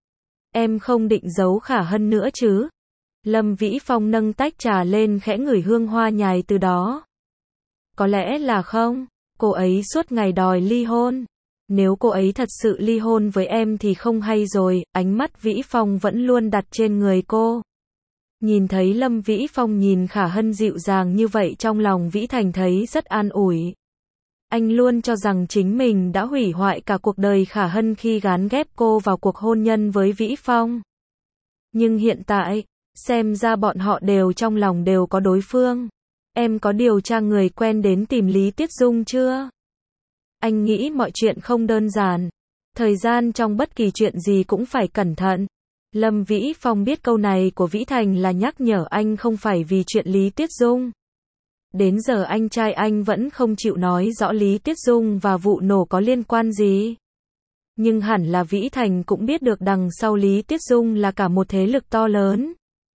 Em không định giấu Khả Hân nữa chứ? Lâm Vĩ Phong nâng tách trà lên khẽ ngửi hương hoa nhài từ đó. Có lẽ là không. Cô ấy suốt ngày đòi ly hôn. Nếu cô ấy thật sự ly hôn với em thì không hay rồi. Ánh mắt Vĩ Phong vẫn luôn đặt trên người cô. Nhìn thấy Lâm Vĩ Phong nhìn Khả Hân dịu dàng như vậy, trong lòng Vĩ Thành thấy rất an ủi. Anh luôn cho rằng chính mình đã hủy hoại cả cuộc đời Khả Hân khi gán ghép cô vào cuộc hôn nhân với Vĩ Phong. Nhưng hiện tại, xem ra bọn họ đều trong lòng đều có đối phương. Em có điều tra người quen đến tìm Lý Tiết Dung chưa? Anh nghĩ mọi chuyện không đơn giản. Thời gian trong bất kỳ chuyện gì cũng phải cẩn thận. Lâm Vĩ Phong biết câu này của Vĩ Thành là nhắc nhở anh không phải vì chuyện Lý Tiết Dung. Đến giờ anh trai anh vẫn không chịu nói rõ Lý Tiết Dung và vụ nổ có liên quan gì. Nhưng hẳn là Vĩ Thành cũng biết được đằng sau Lý Tiết Dung là cả một thế lực to lớn.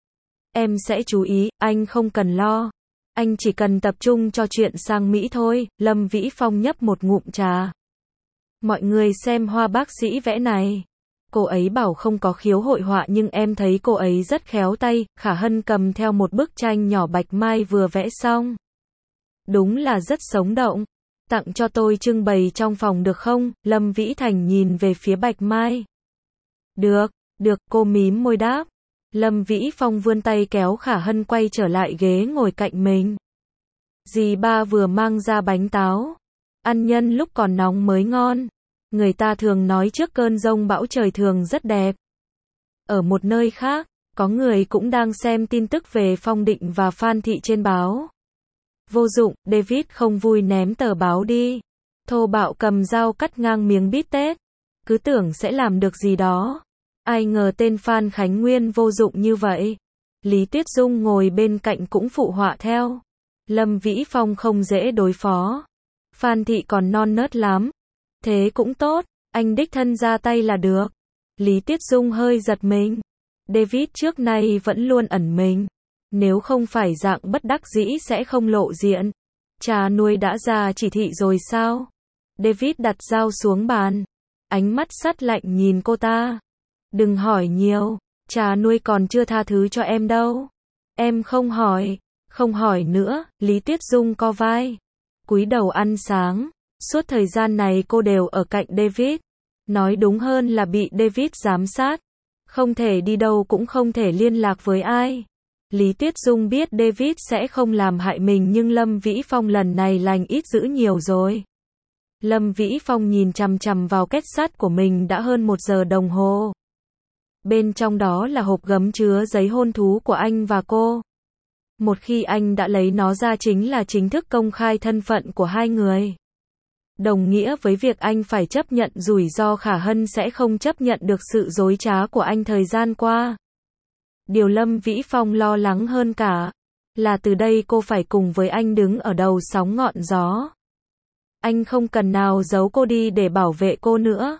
Em sẽ chú ý, anh không cần lo. Anh chỉ cần tập trung cho chuyện sang Mỹ thôi. Lâm Vĩ Phong nhấp một ngụm trà. Mọi người xem hoa bác sĩ vẽ này. Cô ấy bảo không có khiếu hội họa nhưng em thấy cô ấy rất khéo tay. Khả Hân cầm theo một bức tranh nhỏ Bạch Mai vừa vẽ xong. Đúng là rất sống động. Tặng cho tôi trưng bày trong phòng được không? Lâm Vĩ Thành nhìn về phía Bạch Mai. Được, cô mím môi đáp. Lâm Vĩ Phong vươn tay kéo Khả Hân quay trở lại ghế ngồi cạnh mình. Dì ba vừa mang ra bánh táo. Ăn nhân lúc còn nóng mới ngon. Người ta thường nói trước cơn giông bão trời thường rất đẹp. Ở một nơi khác, có người cũng đang xem tin tức về Phong Định và Phan Thị trên báo. Vô dụng, David không vui ném tờ báo đi. Thô bạo cầm dao cắt ngang miếng bít tết. Cứ tưởng sẽ làm được gì đó. Ai ngờ tên Phan Khánh Nguyên vô dụng như vậy. Lý Tuyết Dung ngồi bên cạnh cũng phụ họa theo. Lâm Vĩ Phong không dễ đối phó. Phan Thị còn non nớt lắm. Thế cũng tốt, anh đích thân ra tay là được. Lý Tuyết Dung hơi giật mình. David trước nay vẫn luôn ẩn mình. Nếu không phải dạng bất đắc dĩ sẽ không lộ diện. Cha nuôi đã ra chỉ thị rồi sao? David đặt dao xuống bàn. Ánh mắt sắt lạnh nhìn cô ta. Đừng hỏi nhiều, cha nuôi còn chưa tha thứ cho em đâu. Em không hỏi nữa. Lý Tuyết Dung co vai. Cúi đầu ăn sáng. Suốt thời gian này cô đều ở cạnh David. Nói đúng hơn là bị David giám sát. Không thể đi đâu cũng không thể liên lạc với ai. Lý Tuyết Dung biết David sẽ không làm hại mình nhưng Lâm Vĩ Phong lần này lành ít dữ nhiều rồi. Lâm Vĩ Phong nhìn chằm chằm vào két sắt của mình đã hơn 1 giờ đồng hồ. Bên trong đó là hộp gấm chứa giấy hôn thú của anh và cô. Một khi anh đã lấy nó ra chính là chính thức công khai thân phận của hai người. Đồng nghĩa với việc anh phải chấp nhận rủi ro Khả Hân sẽ không chấp nhận được sự dối trá của anh thời gian qua. Điều Lâm Vĩ Phong lo lắng hơn cả là từ đây cô phải cùng với anh đứng ở đầu sóng ngọn gió. Anh không cần nào giấu cô đi để bảo vệ cô nữa.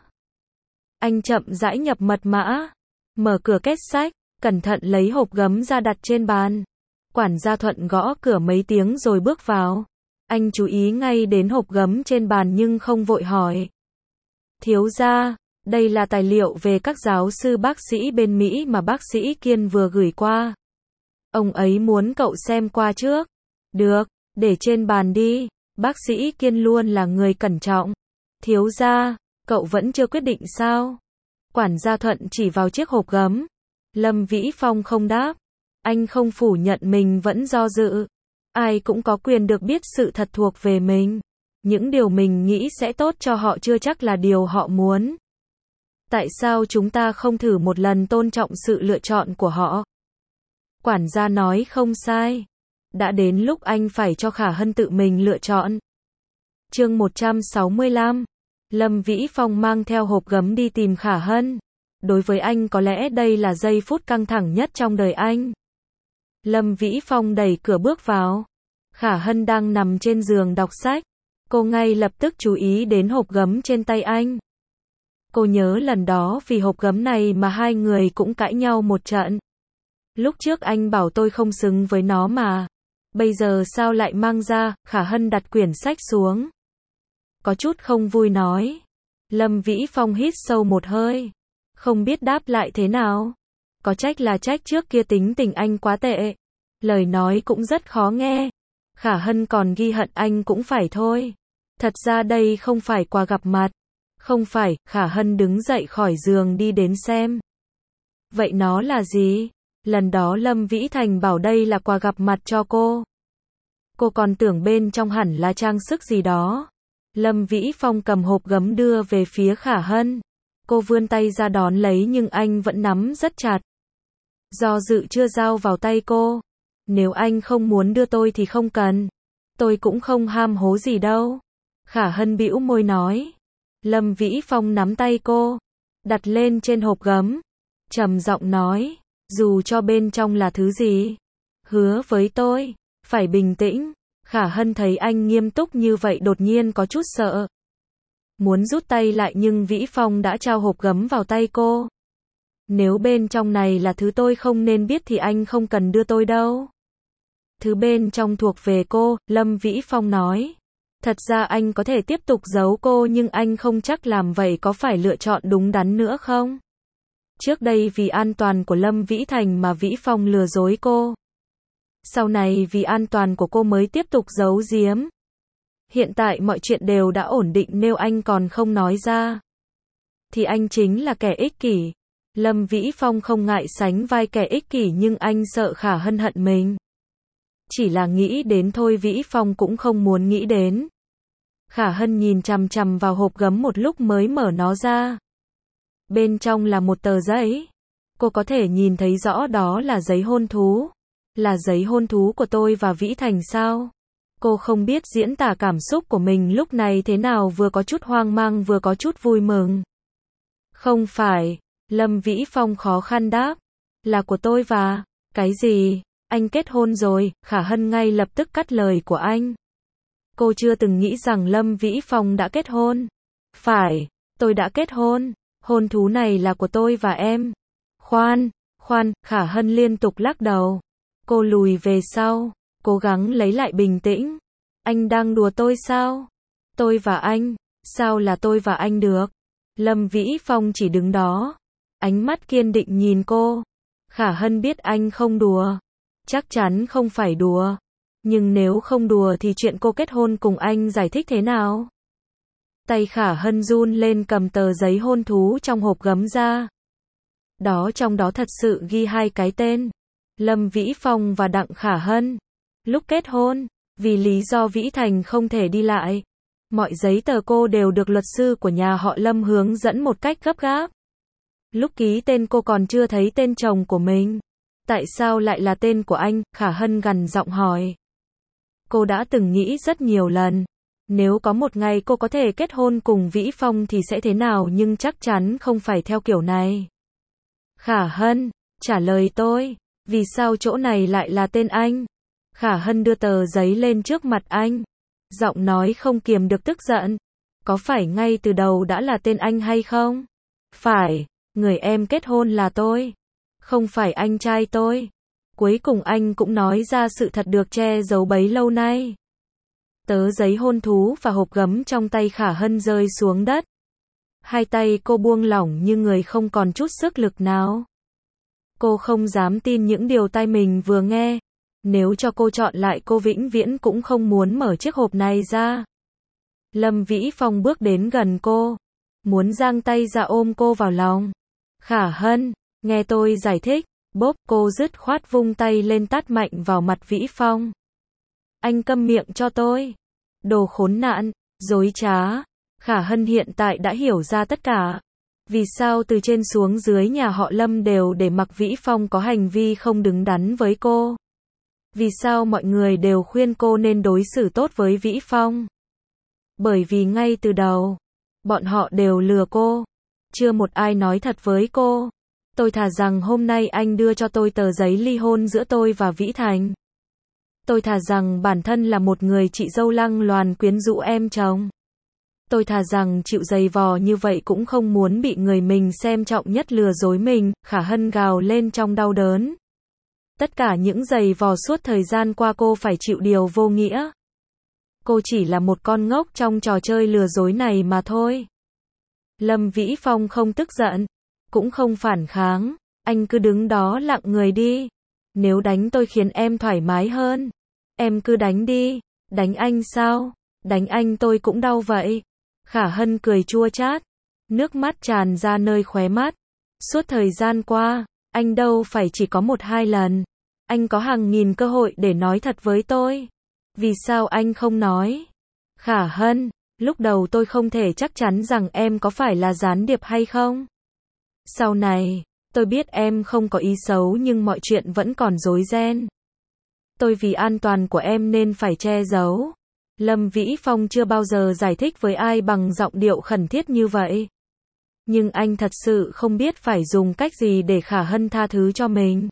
Anh chậm rãi nhập mật mã, mở cửa két sách, cẩn thận lấy hộp gấm ra đặt trên bàn. Quản gia Thuận gõ cửa mấy tiếng rồi bước vào. Anh chú ý ngay đến hộp gấm trên bàn nhưng không vội hỏi. Thiếu gia, đây là tài liệu về các giáo sư bác sĩ bên Mỹ mà bác sĩ Kiên vừa gửi qua. Ông ấy muốn cậu xem qua trước. Được, để trên bàn đi. Bác sĩ Kiên luôn là người cẩn trọng. Thiếu gia, cậu vẫn chưa quyết định sao? Quản gia Thuận chỉ vào chiếc hộp gấm. Lâm Vĩ Phong không đáp. Anh không phủ nhận mình vẫn do dự. Ai cũng có quyền được biết sự thật thuộc về mình. Những điều mình nghĩ sẽ tốt cho họ chưa chắc là điều họ muốn. Tại sao chúng ta không thử một lần tôn trọng sự lựa chọn của họ? Quản gia nói không sai. Đã đến lúc anh phải cho Khả Hân tự mình lựa chọn. Chương 165. Lâm Vĩ Phong mang theo hộp gấm đi tìm Khả Hân. Đối với anh có lẽ đây là giây phút căng thẳng nhất trong đời anh. Lâm Vĩ Phong đẩy cửa bước vào. Khả Hân đang nằm trên giường đọc sách. Cô ngay lập tức chú ý đến hộp gấm trên tay anh. Cô nhớ lần đó vì hộp gấm này mà hai người cũng cãi nhau một trận. Lúc trước anh bảo tôi không xứng với nó mà. Bây giờ sao lại mang ra? Khả Hân đặt quyển sách xuống. Có chút không vui nói. Lâm Vĩ Phong hít sâu một hơi. Không biết đáp lại thế nào. Có trách là trách trước kia tính tình anh quá tệ. Lời nói cũng rất khó nghe. Khả Hân còn ghi hận anh cũng phải thôi. Thật ra đây không phải quà gặp mặt. Không phải. Khả Hân đứng dậy khỏi giường đi đến xem. Vậy nó là gì? Lần đó Lâm Vĩ Thành bảo đây là quà gặp mặt cho cô. Cô còn tưởng bên trong hẳn là trang sức gì đó. Lâm Vĩ Phong cầm hộp gấm đưa về phía Khả Hân. Cô vươn tay ra đón lấy nhưng anh vẫn nắm rất chặt. Do dự chưa giao vào tay cô. Nếu anh không muốn đưa tôi thì không cần. Tôi cũng không ham hố gì đâu. Khả Hân bĩu môi nói. Lâm Vĩ Phong nắm tay cô, đặt lên trên hộp gấm, trầm giọng nói, dù cho bên trong là thứ gì, hứa với tôi, phải bình tĩnh. Khả Hân thấy anh nghiêm túc như vậy đột nhiên có chút sợ. Muốn rút tay lại nhưng Vĩ Phong đã trao hộp gấm vào tay cô. Nếu bên trong này là thứ tôi không nên biết thì anh không cần đưa tôi đâu. Thứ bên trong thuộc về cô, Lâm Vĩ Phong nói. Thật ra anh có thể tiếp tục giấu cô nhưng anh không chắc làm vậy có phải lựa chọn đúng đắn nữa không? Trước đây vì an toàn của Lâm Vĩ Thành mà Vĩ Phong lừa dối cô. Sau này vì an toàn của cô mới tiếp tục giấu giếm. Hiện tại mọi chuyện đều đã ổn định nếu anh còn không nói ra. Thì anh chính là kẻ ích kỷ. Lâm Vĩ Phong không ngại sánh vai kẻ ích kỷ nhưng anh sợ Khả Hân hận mình. Chỉ là nghĩ đến thôi Vĩ Phong cũng không muốn nghĩ đến. Khả Hân nhìn chằm chằm vào hộp gấm một lúc mới mở nó ra. Bên trong là một tờ giấy. Cô có thể nhìn thấy rõ đó là giấy hôn thú. Là giấy hôn thú của tôi và Vĩ Thành sao? Cô không biết diễn tả cảm xúc của mình lúc này thế nào, vừa có chút hoang mang vừa có chút vui mừng. Không phải, Lâm Vĩ Phong khó khăn đáp. Là của tôi và... Cái gì? Anh kết hôn rồi? Khả Hân ngay lập tức cắt lời của anh. Cô chưa từng nghĩ rằng Lâm Vĩ Phong đã kết hôn. Phải, tôi đã kết hôn. Hôn thú này là của tôi và em. Khoan, Khả Hân liên tục lắc đầu. Cô lùi về sau, cố gắng lấy lại bình tĩnh. Anh đang đùa tôi sao? Tôi và anh, sao là tôi và anh được? Lâm Vĩ Phong chỉ đứng đó, ánh mắt kiên định nhìn cô. Khả Hân biết anh không đùa. Chắc chắn không phải đùa. Nhưng nếu không đùa thì chuyện cô kết hôn cùng anh giải thích thế nào? Tay Khả Hân run lên cầm tờ giấy hôn thú trong hộp gấm ra. Trong đó thật sự ghi hai cái tên. Lâm Vĩ Phong và Đặng Khả Hân. Lúc kết hôn, vì lý do Vĩ Thành không thể đi lại, mọi giấy tờ cô đều được luật sư của nhà họ Lâm hướng dẫn một cách gấp gáp. Lúc ký tên cô còn chưa thấy tên chồng của mình. Tại sao lại là tên của anh? Khả Hân gằn giọng hỏi. Cô đã từng nghĩ rất nhiều lần. Nếu có một ngày cô có thể kết hôn cùng Vĩ Phong thì sẽ thế nào, nhưng chắc chắn không phải theo kiểu này. Khả Hân, trả lời tôi. Vì sao chỗ này lại là tên anh? Khả Hân đưa tờ giấy lên trước mặt anh. Giọng nói không kiềm được tức giận. Có phải ngay từ đầu đã là tên anh hay không? Phải, người em kết hôn là tôi. Không phải anh trai tôi. Cuối cùng anh cũng nói ra sự thật được che giấu bấy lâu nay. Tờ giấy hôn thú và hộp gấm trong tay Khả Hân rơi xuống đất. Hai tay cô buông lỏng như người không còn chút sức lực nào. Cô không dám tin những điều tai mình vừa nghe. Nếu cho cô chọn lại cô vĩnh viễn cũng không muốn mở chiếc hộp này ra. Lâm Vĩ Phong bước đến gần cô. Muốn giang tay ra ôm cô vào lòng. Khả Hân, nghe tôi giải thích. Bốp, cô dứt khoát vung tay lên tát mạnh vào mặt Vĩ Phong. Anh câm miệng cho tôi. Đồ khốn nạn, dối trá. Khả Hân hiện tại đã hiểu ra tất cả. Vì sao từ trên xuống dưới nhà họ Lâm đều để mặc Vĩ Phong có hành vi không đứng đắn với cô? Vì sao mọi người đều khuyên cô nên đối xử tốt với Vĩ Phong? Bởi vì ngay từ đầu, bọn họ đều lừa cô. Chưa một ai nói thật với cô. Tôi thà rằng hôm nay anh đưa cho tôi tờ giấy ly hôn giữa tôi và Vĩ Thành. Tôi thà rằng bản thân là một người chị dâu lăng loàn quyến rũ em chồng. Tôi thà rằng chịu giày vò như vậy cũng không muốn bị người mình xem trọng nhất lừa dối mình. Khả Hân gào lên trong đau đớn. Tất cả những giày vò suốt thời gian qua cô phải chịu điều vô nghĩa. Cô chỉ là một con ngốc trong trò chơi lừa dối này mà thôi. Lâm Vĩ Phong không tức giận, cũng không phản kháng. Anh cứ đứng đó lặng người đi. Nếu đánh tôi khiến em thoải mái hơn, em cứ đánh đi. Đánh anh sao? Đánh anh tôi cũng đau vậy. Khả Hân cười chua chát. Nước mắt tràn ra nơi khóe mắt. Suốt thời gian qua, anh đâu phải chỉ có 1-2 lần. Anh có hàng nghìn cơ hội để nói thật với tôi. Vì sao anh không nói? Khả Hân, lúc đầu tôi không thể chắc chắn rằng em có phải là gián điệp hay không. Sau này, tôi biết em không có ý xấu nhưng mọi chuyện vẫn còn rối ren. Tôi vì an toàn của em nên phải che giấu. Lâm Vĩ Phong chưa bao giờ giải thích với ai bằng giọng điệu khẩn thiết như vậy. Nhưng anh thật sự không biết phải dùng cách gì để Khả Hân tha thứ cho mình.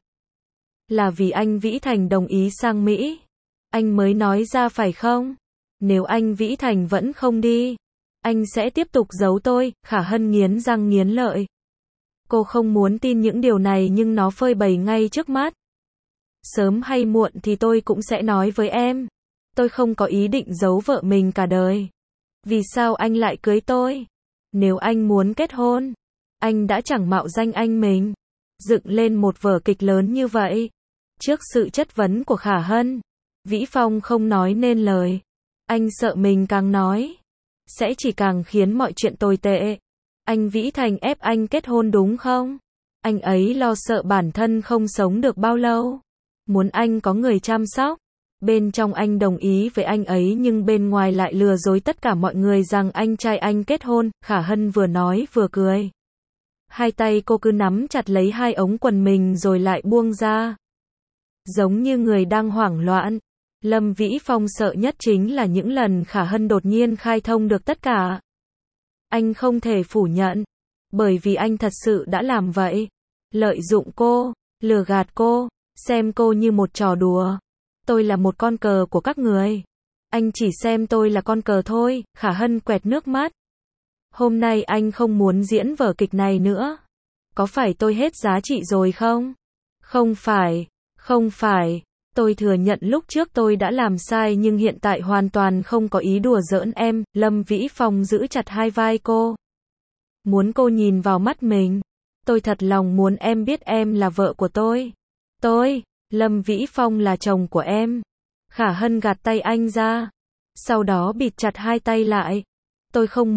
Là vì anh Vĩ Thành đồng ý sang Mỹ. Anh mới nói ra phải không? Nếu anh Vĩ Thành vẫn không đi, anh sẽ tiếp tục giấu tôi. Khả Hân nghiến răng nghiến lợi. Cô không muốn tin những điều này nhưng nó phơi bày ngay trước mắt. Sớm hay muộn thì tôi cũng sẽ nói với em. Tôi không có ý định giấu vợ mình cả đời. Vì sao anh lại cưới tôi? Nếu anh muốn kết hôn, anh đã chẳng mạo danh anh mình dựng lên một vở kịch lớn như vậy. Trước sự chất vấn của Khả Hân, Vĩ Phong không nói nên lời. Anh sợ mình càng nói sẽ chỉ càng khiến mọi chuyện tồi tệ. Anh Vĩ Thành ép anh kết hôn đúng không? Anh ấy lo sợ bản thân không sống được bao lâu. Muốn anh có người chăm sóc. Bên trong anh đồng ý với anh ấy nhưng bên ngoài lại lừa dối tất cả mọi người rằng anh trai anh kết hôn. Khả Hân vừa nói vừa cười. Hai tay cô cứ nắm chặt lấy hai ống quần mình rồi lại buông ra. Giống như người đang hoảng loạn. Lâm Vĩ Phong sợ nhất chính là những lần Khả Hân đột nhiên khai thông được tất cả. Anh không thể phủ nhận. Bởi vì anh thật sự đã làm vậy. Lợi dụng cô, lừa gạt cô, xem cô như một trò đùa. Tôi là một con cờ của các người. Anh chỉ xem tôi là con cờ thôi. Khả Hân quẹt nước mắt. Hôm nay anh không muốn diễn vở kịch này nữa. Có phải tôi hết giá trị rồi không? Không phải, không phải. Tôi thừa nhận lúc trước tôi đã làm sai nhưng hiện tại hoàn toàn không có ý đùa giỡn em. Lâm Vĩ Phong giữ chặt hai vai cô. Muốn cô nhìn vào mắt mình. Tôi thật lòng muốn em biết em là vợ của tôi. Lâm Vĩ Phong là chồng của em. Khả Hân gạt tay anh ra. Sau đó bịt chặt hai tay lại. Tôi không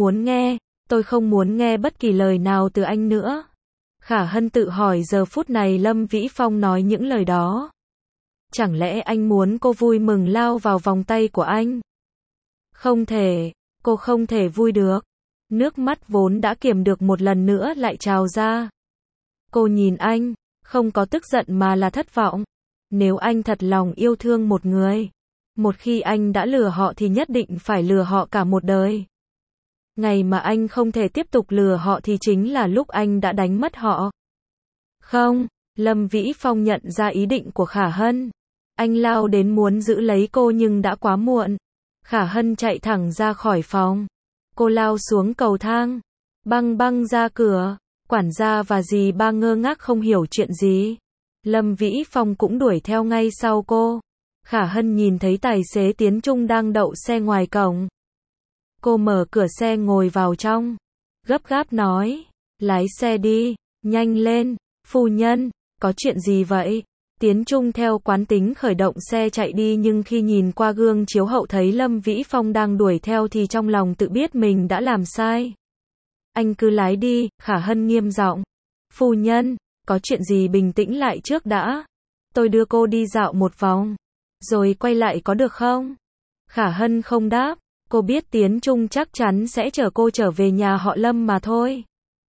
muốn nghe bất kỳ lời nào từ anh nữa. Khả Hân tự hỏi giờ phút này Lâm Vĩ Phong nói những lời đó. Chẳng lẽ anh muốn cô vui mừng lao vào vòng tay của anh? Không thể, cô không thể vui được. Nước mắt vốn đã kiềm được một lần nữa lại trào ra. Cô nhìn anh, không có tức giận mà là thất vọng. Nếu anh thật lòng yêu thương một người, một khi anh đã lừa họ thì nhất định phải lừa họ cả một đời. Ngày mà anh không thể tiếp tục lừa họ thì chính là lúc anh đã đánh mất họ. Không, Lâm Vĩ Phong nhận ra ý định của Khả Hân. Anh lao đến muốn giữ lấy cô nhưng đã quá muộn. Khả Hân chạy thẳng ra khỏi phòng. Cô lao xuống cầu thang, băng ra cửa. Quản gia và dì ba ngơ ngác không hiểu chuyện gì. Lâm Vĩ Phong cũng đuổi theo ngay sau cô. Khả Hân nhìn thấy tài xế Tiến Trung đang đậu xe ngoài cổng. Cô mở cửa xe ngồi vào trong. Gấp gáp nói, lái xe đi, nhanh lên, phu nhân, có chuyện gì vậy? Tiến Trung theo quán tính khởi động xe chạy đi nhưng khi nhìn qua gương chiếu hậu thấy Lâm Vĩ Phong đang đuổi theo thì trong lòng tự biết mình đã làm sai. Anh cứ lái đi. Khả Hân nghiêm giọng. Phu nhân, có chuyện gì bình tĩnh lại trước đã. Tôi đưa cô đi dạo một vòng, rồi quay lại có được không? Khả Hân không đáp. Cô biết Tiến Trung chắc chắn sẽ chở cô trở về nhà họ Lâm mà thôi.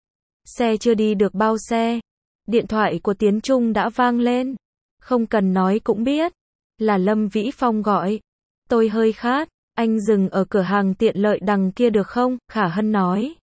Xe chưa đi được bao xe. Điện thoại của Tiến Trung đã vang lên. Không cần nói cũng biết. Là Lâm Vĩ Phong gọi. Tôi hơi khát. Anh dừng ở cửa hàng tiện lợi đằng kia được không? Khả Hân nói.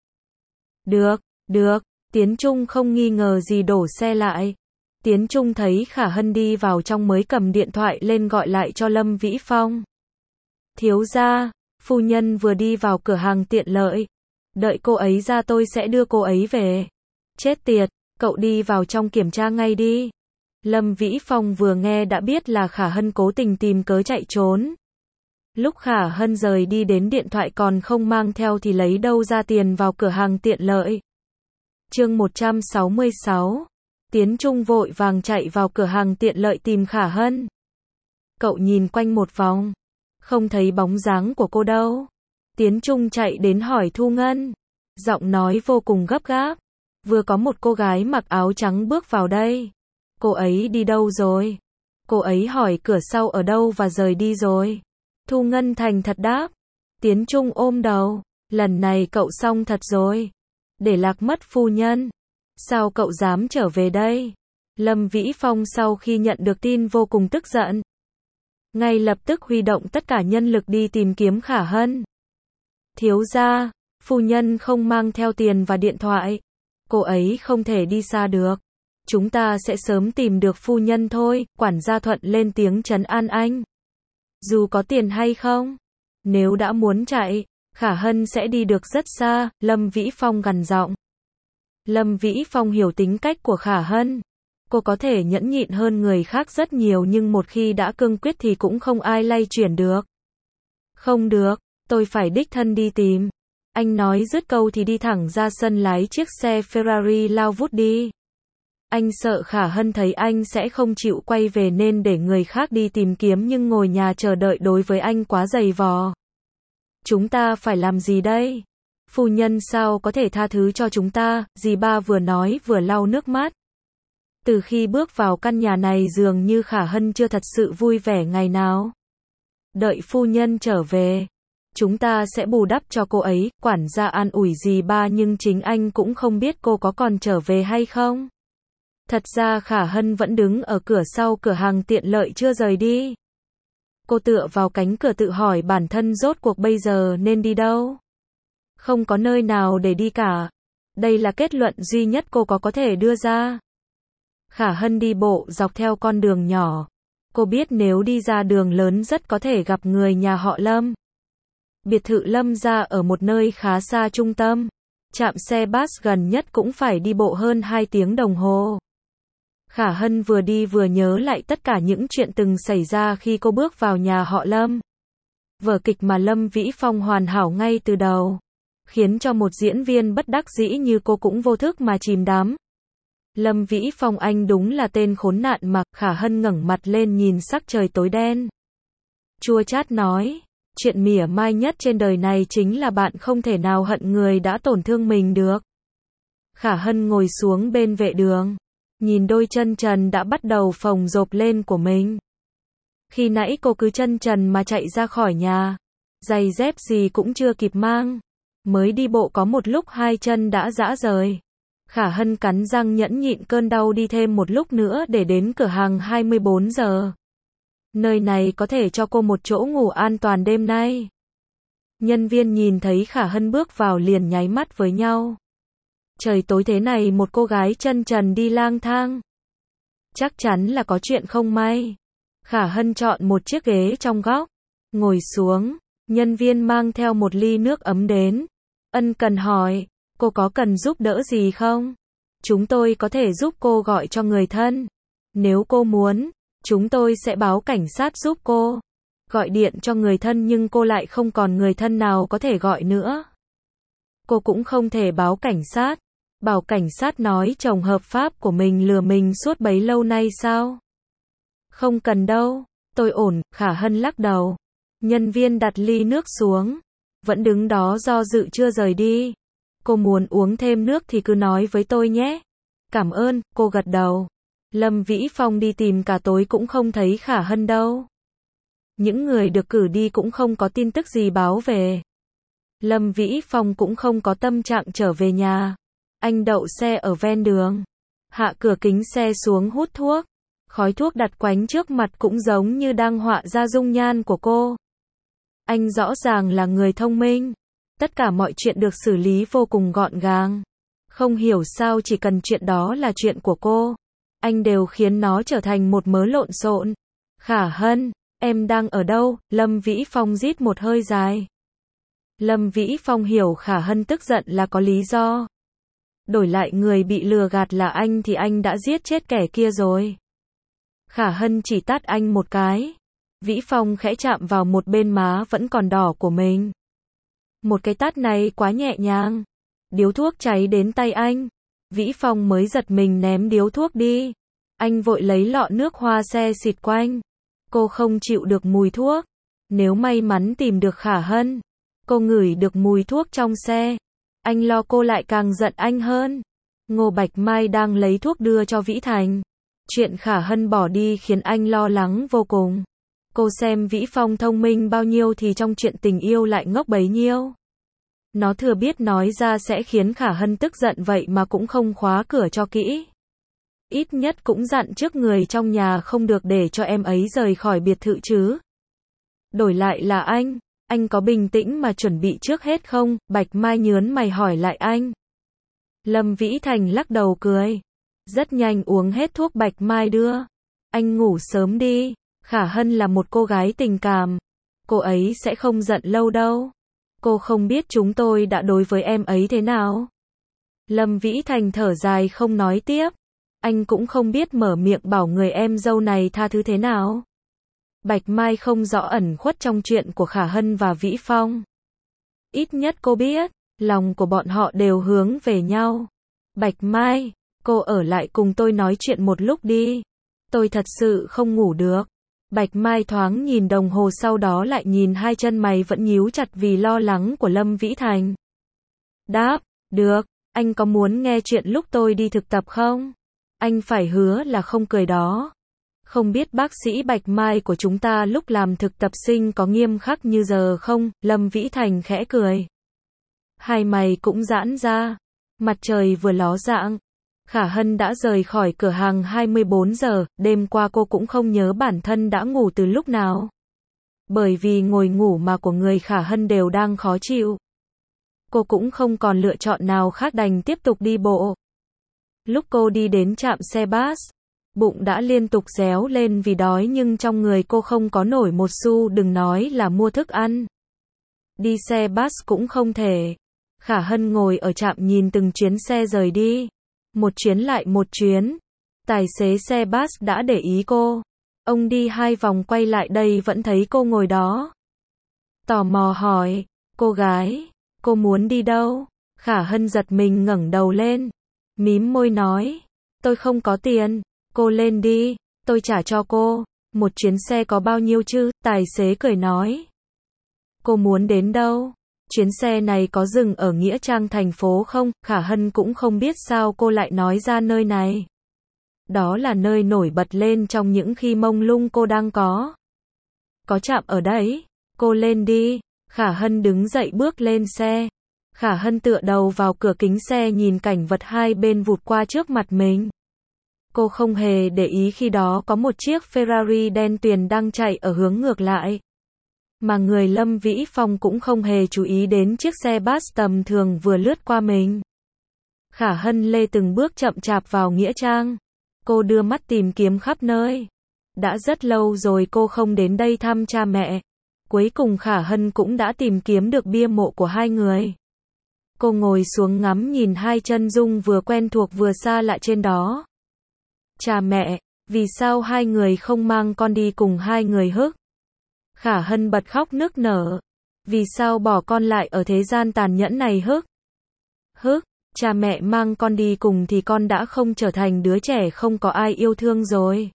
Được. Tiến Trung không nghi ngờ gì đổ xe lại. Tiến Trung thấy Khả Hân đi vào trong mới cầm điện thoại lên gọi lại cho Lâm Vĩ Phong. Thiếu gia, phu nhân vừa đi vào cửa hàng tiện lợi. Đợi cô ấy ra tôi sẽ đưa cô ấy về. Chết tiệt, cậu đi vào trong kiểm tra ngay đi. Lâm Vĩ Phong vừa nghe đã biết là Khả Hân cố tình tìm cớ chạy trốn. Lúc Khả Hân rời đi đến điện thoại còn không mang theo thì lấy đâu ra tiền vào cửa hàng tiện lợi. Chương 166. Tiến Trung vội vàng chạy vào cửa hàng tiện lợi tìm Khả Hân. Cậu nhìn quanh một vòng, không thấy bóng dáng của cô đâu. Tiến Trung chạy đến hỏi Thu Ngân, giọng nói vô cùng gấp gáp. Vừa có một cô gái mặc áo trắng bước vào đây. Cô ấy đi đâu rồi? Cô ấy hỏi cửa sau ở đâu và rời đi rồi. Thu Ngân thành thật đáp. Tiến Trung ôm đầu. Lần này cậu xong thật rồi. Để lạc mất phu nhân. Sao cậu dám trở về đây? Lâm Vĩ Phong sau khi nhận được tin vô cùng tức giận. ngay lập tức huy động tất cả nhân lực đi tìm kiếm Khả Hân. Thiếu gia, phu nhân không mang theo tiền và điện thoại. Cô ấy không thể đi xa được. Chúng ta sẽ sớm tìm được phu nhân thôi, quản gia Thuận lên tiếng trấn an anh. Dù có tiền hay không, nếu đã muốn chạy, Khả Hân sẽ đi được rất xa, Lâm Vĩ Phong gằn giọng. Lâm Vĩ Phong hiểu tính cách của Khả Hân. Cô có thể nhẫn nhịn hơn người khác rất nhiều nhưng một khi đã cương quyết thì cũng không ai lay chuyển được. Không được, tôi phải đích thân đi tìm. Anh nói dứt câu thì đi thẳng ra sân lái chiếc xe Ferrari lao vút đi. Anh sợ Khả Hân thấy anh sẽ không chịu quay về nên để người khác đi tìm kiếm nhưng ngồi nhà chờ đợi đối với anh quá dày vò. Chúng ta phải làm gì đây? Phu nhân sao có thể tha thứ cho chúng ta? Dì ba vừa nói vừa lau nước mắt. Từ khi bước vào căn nhà này dường như Khả Hân chưa thật sự vui vẻ ngày nào. Đợi phu nhân trở về, chúng ta sẽ bù đắp cho cô ấy, quản gia an ủi dì ba nhưng chính anh cũng không biết cô có còn trở về hay không. Thật ra Khả Hân vẫn đứng ở cửa sau cửa hàng tiện lợi chưa rời đi. Cô tựa vào cánh cửa tự hỏi bản thân rốt cuộc bây giờ nên đi đâu. Không có nơi nào để đi cả. Đây là kết luận duy nhất cô có thể đưa ra. Khả Hân đi bộ dọc theo con đường nhỏ. Cô biết nếu đi ra đường lớn rất có thể gặp người nhà họ Lâm. Biệt thự Lâm gia ở một nơi khá xa trung tâm. Trạm xe bus gần nhất cũng phải đi bộ hơn 2 tiếng đồng hồ. Khả Hân vừa đi vừa nhớ lại tất cả những chuyện từng xảy ra khi cô bước vào nhà họ Lâm. Vở kịch mà Lâm Vĩ Phong hoàn hảo ngay từ đầu, khiến cho một diễn viên bất đắc dĩ như cô cũng vô thức mà chìm đắm. Lâm Vĩ Phong anh đúng là tên khốn nạn mà. Khả Hân ngẩng mặt lên nhìn sắc trời tối đen. Chua chát nói, chuyện mỉa mai nhất trên đời này chính là bạn không thể nào hận người đã tổn thương mình được. Khả Hân ngồi xuống bên vệ đường, nhìn đôi chân trần đã bắt đầu phồng rộp lên của mình. Khi nãy cô cứ chân trần mà chạy ra khỏi nhà, giày dép gì cũng chưa kịp mang, mới đi bộ có một lúc hai chân đã rã rời. Khả Hân cắn răng nhẫn nhịn cơn đau đi thêm một lúc nữa để đến cửa hàng 24 giờ. Nơi này có thể cho cô một chỗ ngủ an toàn đêm nay. Nhân viên nhìn thấy Khả Hân bước vào liền nháy mắt với nhau. Trời tối thế này một cô gái chân trần đi lang thang. Chắc chắn là có chuyện không may. Khả Hân chọn một chiếc ghế trong góc, ngồi xuống, nhân viên mang theo một ly nước ấm đến. Ân cần hỏi, cô có cần giúp đỡ gì không? Chúng tôi có thể giúp cô gọi cho người thân. Nếu cô muốn, chúng tôi sẽ báo cảnh sát giúp cô. Gọi điện cho người thân nhưng cô lại không còn người thân nào có thể gọi nữa. Cô cũng không thể báo cảnh sát. Bảo cảnh sát nói chồng hợp pháp của mình lừa mình suốt bấy lâu nay sao? Không cần đâu, tôi ổn. Khả Hân lắc đầu. Nhân viên đặt ly nước xuống, vẫn đứng đó do dự chưa rời đi. Cô muốn uống thêm nước thì cứ nói với tôi nhé. Cảm ơn, cô gật đầu. Lâm Vĩ Phong đi tìm cả tối cũng không thấy Khả Hân đâu. Những người được cử đi cũng không có tin tức gì báo về. Lâm Vĩ Phong cũng không có tâm trạng trở về nhà. Anh đậu xe ở ven đường, hạ cửa kính xe xuống hút thuốc. Khói thuốc đặt quánh trước mặt cũng giống như đang họa ra dung nhan của cô. Anh rõ ràng là người thông minh. Tất cả mọi chuyện được xử lý vô cùng gọn gàng. Không hiểu sao chỉ cần chuyện đó là chuyện của cô, anh đều khiến nó trở thành một mớ lộn xộn. Khả Hân, em đang ở đâu? Lâm Vĩ Phong rít một hơi dài. Lâm Vĩ Phong hiểu Khả Hân tức giận là có lý do. Đổi lại người bị lừa gạt là anh thì anh đã giết chết kẻ kia rồi. Khả Hân chỉ tát anh một cái. Vĩ Phong khẽ chạm vào một bên má vẫn còn đỏ của mình. Một cái tát này quá nhẹ nhàng. Điếu thuốc cháy đến tay anh. Vĩ Phong mới giật mình ném điếu thuốc đi. Anh vội lấy lọ nước hoa xe xịt quanh. Cô không chịu được mùi thuốc. Nếu may mắn tìm được Khả Hân, cô ngửi được mùi thuốc trong xe. Anh lo cô lại càng giận anh hơn. Ngô Bạch Mai đang lấy thuốc đưa cho Vĩ Thành. Chuyện Khả Hân bỏ đi khiến anh lo lắng vô cùng. Cô xem Vĩ Phong thông minh bao nhiêu thì trong chuyện tình yêu lại ngốc bấy nhiêu. Nó thừa biết nói ra sẽ khiến Khả Hân tức giận vậy mà cũng không khóa cửa cho kỹ. Ít nhất cũng dặn trước người trong nhà không được để cho em ấy rời khỏi biệt thự chứ. Đổi lại là anh có bình tĩnh mà chuẩn bị trước hết không? Bạch Mai nhớn mày hỏi lại anh. Lâm Vĩ Thành lắc đầu cười. Rất nhanh uống hết thuốc Bạch Mai đưa. Anh ngủ sớm đi. Khả Hân là một cô gái tình cảm. Cô ấy sẽ không giận lâu đâu. Cô không biết chúng tôi đã đối với em ấy thế nào. Lâm Vĩ Thành thở dài không nói tiếp. Anh cũng không biết mở miệng bảo người em dâu này tha thứ thế nào. Bạch Mai không rõ ẩn khuất trong chuyện của Khả Hân và Vĩ Phong. Ít nhất cô biết, lòng của bọn họ đều hướng về nhau. Bạch Mai, cô ở lại cùng tôi nói chuyện một lúc đi. Tôi thật sự không ngủ được. Bạch Mai thoáng nhìn đồng hồ sau đó lại nhìn hai chân mày vẫn nhíu chặt vì lo lắng của Lâm Vĩ Thành. Đáp, được, anh có muốn nghe chuyện lúc tôi đi thực tập không? Anh phải hứa là không cười đó. Không biết bác sĩ Bạch Mai của chúng ta lúc làm thực tập sinh có nghiêm khắc như giờ không? Lâm Vĩ Thành khẽ cười. Hai mày cũng giãn ra. Mặt trời vừa ló dạng. Khả Hân đã rời khỏi cửa hàng 24 giờ, đêm qua cô cũng không nhớ bản thân đã ngủ từ lúc nào. Bởi vì ngồi ngủ mà của người Khả Hân đều đang khó chịu. Cô cũng không còn lựa chọn nào khác đành tiếp tục đi bộ. Lúc cô đi đến trạm xe bus, bụng đã liên tục réo lên vì đói nhưng trong người cô không có nổi một xu đừng nói là mua thức ăn. Đi xe bus cũng không thể. Khả Hân ngồi ở trạm nhìn từng chuyến xe rời đi. Một chuyến lại một chuyến. Tài xế xe bus đã để ý cô. Ông đi 2 vòng quay lại đây vẫn thấy cô ngồi đó. Tò mò hỏi, cô gái, cô muốn đi đâu? Khả Hân giật mình ngẩng đầu lên. Mím môi nói, tôi không có tiền. Cô lên đi, tôi trả cho cô. Một chuyến xe có bao nhiêu chứ? Tài xế cười nói. Cô muốn đến đâu? Chuyến xe này có dừng ở Nghĩa Trang thành phố không? Khả Hân cũng không biết sao cô lại nói ra nơi này. Đó là nơi nổi bật lên trong những khi mông lung cô đang có. Có trạm ở đấy. Cô lên đi. Khả Hân đứng dậy bước lên xe. Khả Hân tựa đầu vào cửa kính xe nhìn cảnh vật hai bên vụt qua trước mặt mình. Cô không hề để ý khi đó có một chiếc Ferrari đen tuyền đang chạy ở hướng ngược lại. Mà người Lâm Vĩ Phong cũng không hề chú ý đến chiếc xe bus tầm thường vừa lướt qua mình. Khả Hân lê từng bước chậm chạp vào Nghĩa Trang. Cô đưa mắt tìm kiếm khắp nơi. Đã rất lâu rồi cô không đến đây thăm cha mẹ. Cuối cùng Khả Hân cũng đã tìm kiếm được bia mộ của hai người. Cô ngồi xuống ngắm nhìn hai chân dung vừa quen thuộc vừa xa lạ trên đó. Cha mẹ, vì sao hai người không mang con đi cùng hai người hức? Khả Hân bật khóc nức nở. Vì sao bỏ con lại ở thế gian tàn nhẫn này hức? Hức, cha mẹ mang con đi cùng thì con đã không trở thành đứa trẻ không có ai yêu thương rồi.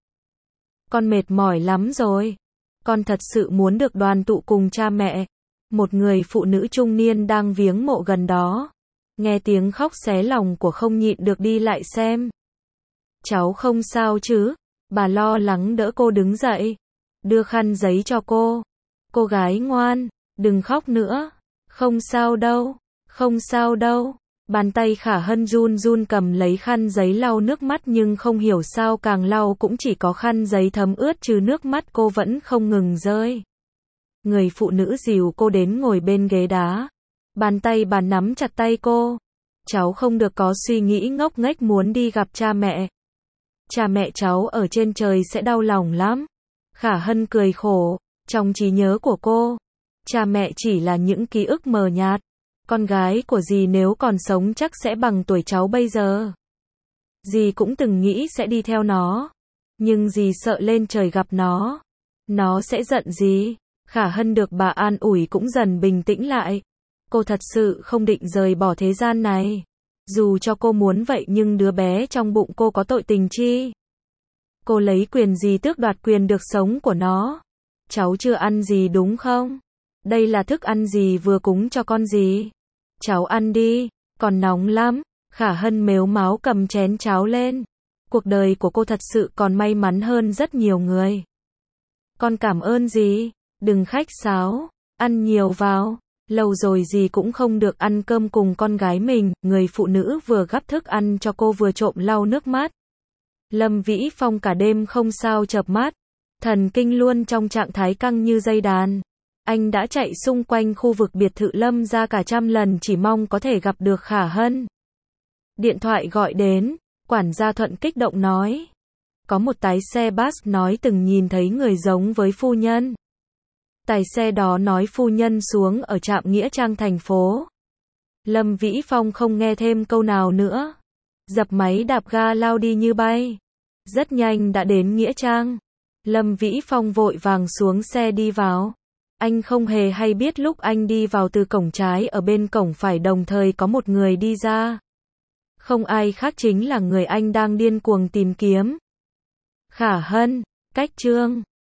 Con mệt mỏi lắm rồi. Con thật sự muốn được đoàn tụ cùng cha mẹ. Một người phụ nữ trung niên đang viếng mộ gần đó. Nghe tiếng khóc xé lòng của không nhịn được đi lại xem. Cháu không sao chứ? Bà lo lắng đỡ cô đứng dậy. Đưa khăn giấy cho cô. Cô gái ngoan, đừng khóc nữa. Không sao đâu, không sao đâu. Bàn tay Khả Hân run run cầm lấy khăn giấy lau nước mắt nhưng không hiểu sao càng lau cũng chỉ có khăn giấy thấm ướt chứ nước mắt cô vẫn không ngừng rơi. Người phụ nữ dìu cô đến ngồi bên ghế đá. Bàn tay bà nắm chặt tay cô. Cháu không được có suy nghĩ ngốc nghếch muốn đi gặp cha mẹ. Cha mẹ cháu ở trên trời sẽ đau lòng lắm. Khả Hân cười khổ. Trong trí nhớ của cô, cha mẹ chỉ là những ký ức mờ nhạt. Con gái của dì nếu còn sống chắc sẽ bằng tuổi cháu bây giờ. Dì cũng từng nghĩ sẽ đi theo nó. Nhưng dì sợ lên trời gặp nó. Nó sẽ giận dì. Khả Hân được bà an ủi cũng dần bình tĩnh lại. Cô thật sự không định rời bỏ thế gian này. Dù cho cô muốn vậy nhưng đứa bé trong bụng cô có tội tình chi? Cô lấy quyền gì tước đoạt quyền được sống của nó? Cháu chưa ăn gì đúng không? Đây là thức ăn gì vừa cúng cho con gì? Cháu ăn đi, còn nóng lắm. Khả Hân mếu máo cầm chén cháo lên. Cuộc đời của cô thật sự còn may mắn hơn rất nhiều người. Con cảm ơn dì, đừng khách sáo, ăn nhiều vào. Lâu rồi dì cũng không được ăn cơm cùng con gái mình. Người phụ nữ vừa gắp thức ăn cho cô vừa trộm lau nước mắt. Lâm Vĩ Phong cả đêm không sao chợp mắt, thần kinh luôn trong trạng thái căng như dây đàn. Anh đã chạy xung quanh khu vực biệt thự Lâm ra cả trăm lần chỉ mong có thể gặp được Khả Hân. Điện thoại gọi đến, quản gia Thuận kích động nói. Có một tài xe bus nói từng nhìn thấy người giống với phu nhân. Tài xe đó nói phu nhân xuống ở trạm Nghĩa Trang thành phố. Lâm Vĩ Phong không nghe thêm câu nào nữa. Dập máy đạp ga lao đi như bay. Rất nhanh đã đến Nghĩa Trang. Lâm Vĩ Phong vội vàng xuống xe đi vào. Anh không hề hay biết lúc anh đi vào từ cổng trái ở bên cổng phải đồng thời có một người đi ra. Không ai khác chính là người anh đang điên cuồng tìm kiếm. Khả Hân, cách Trương.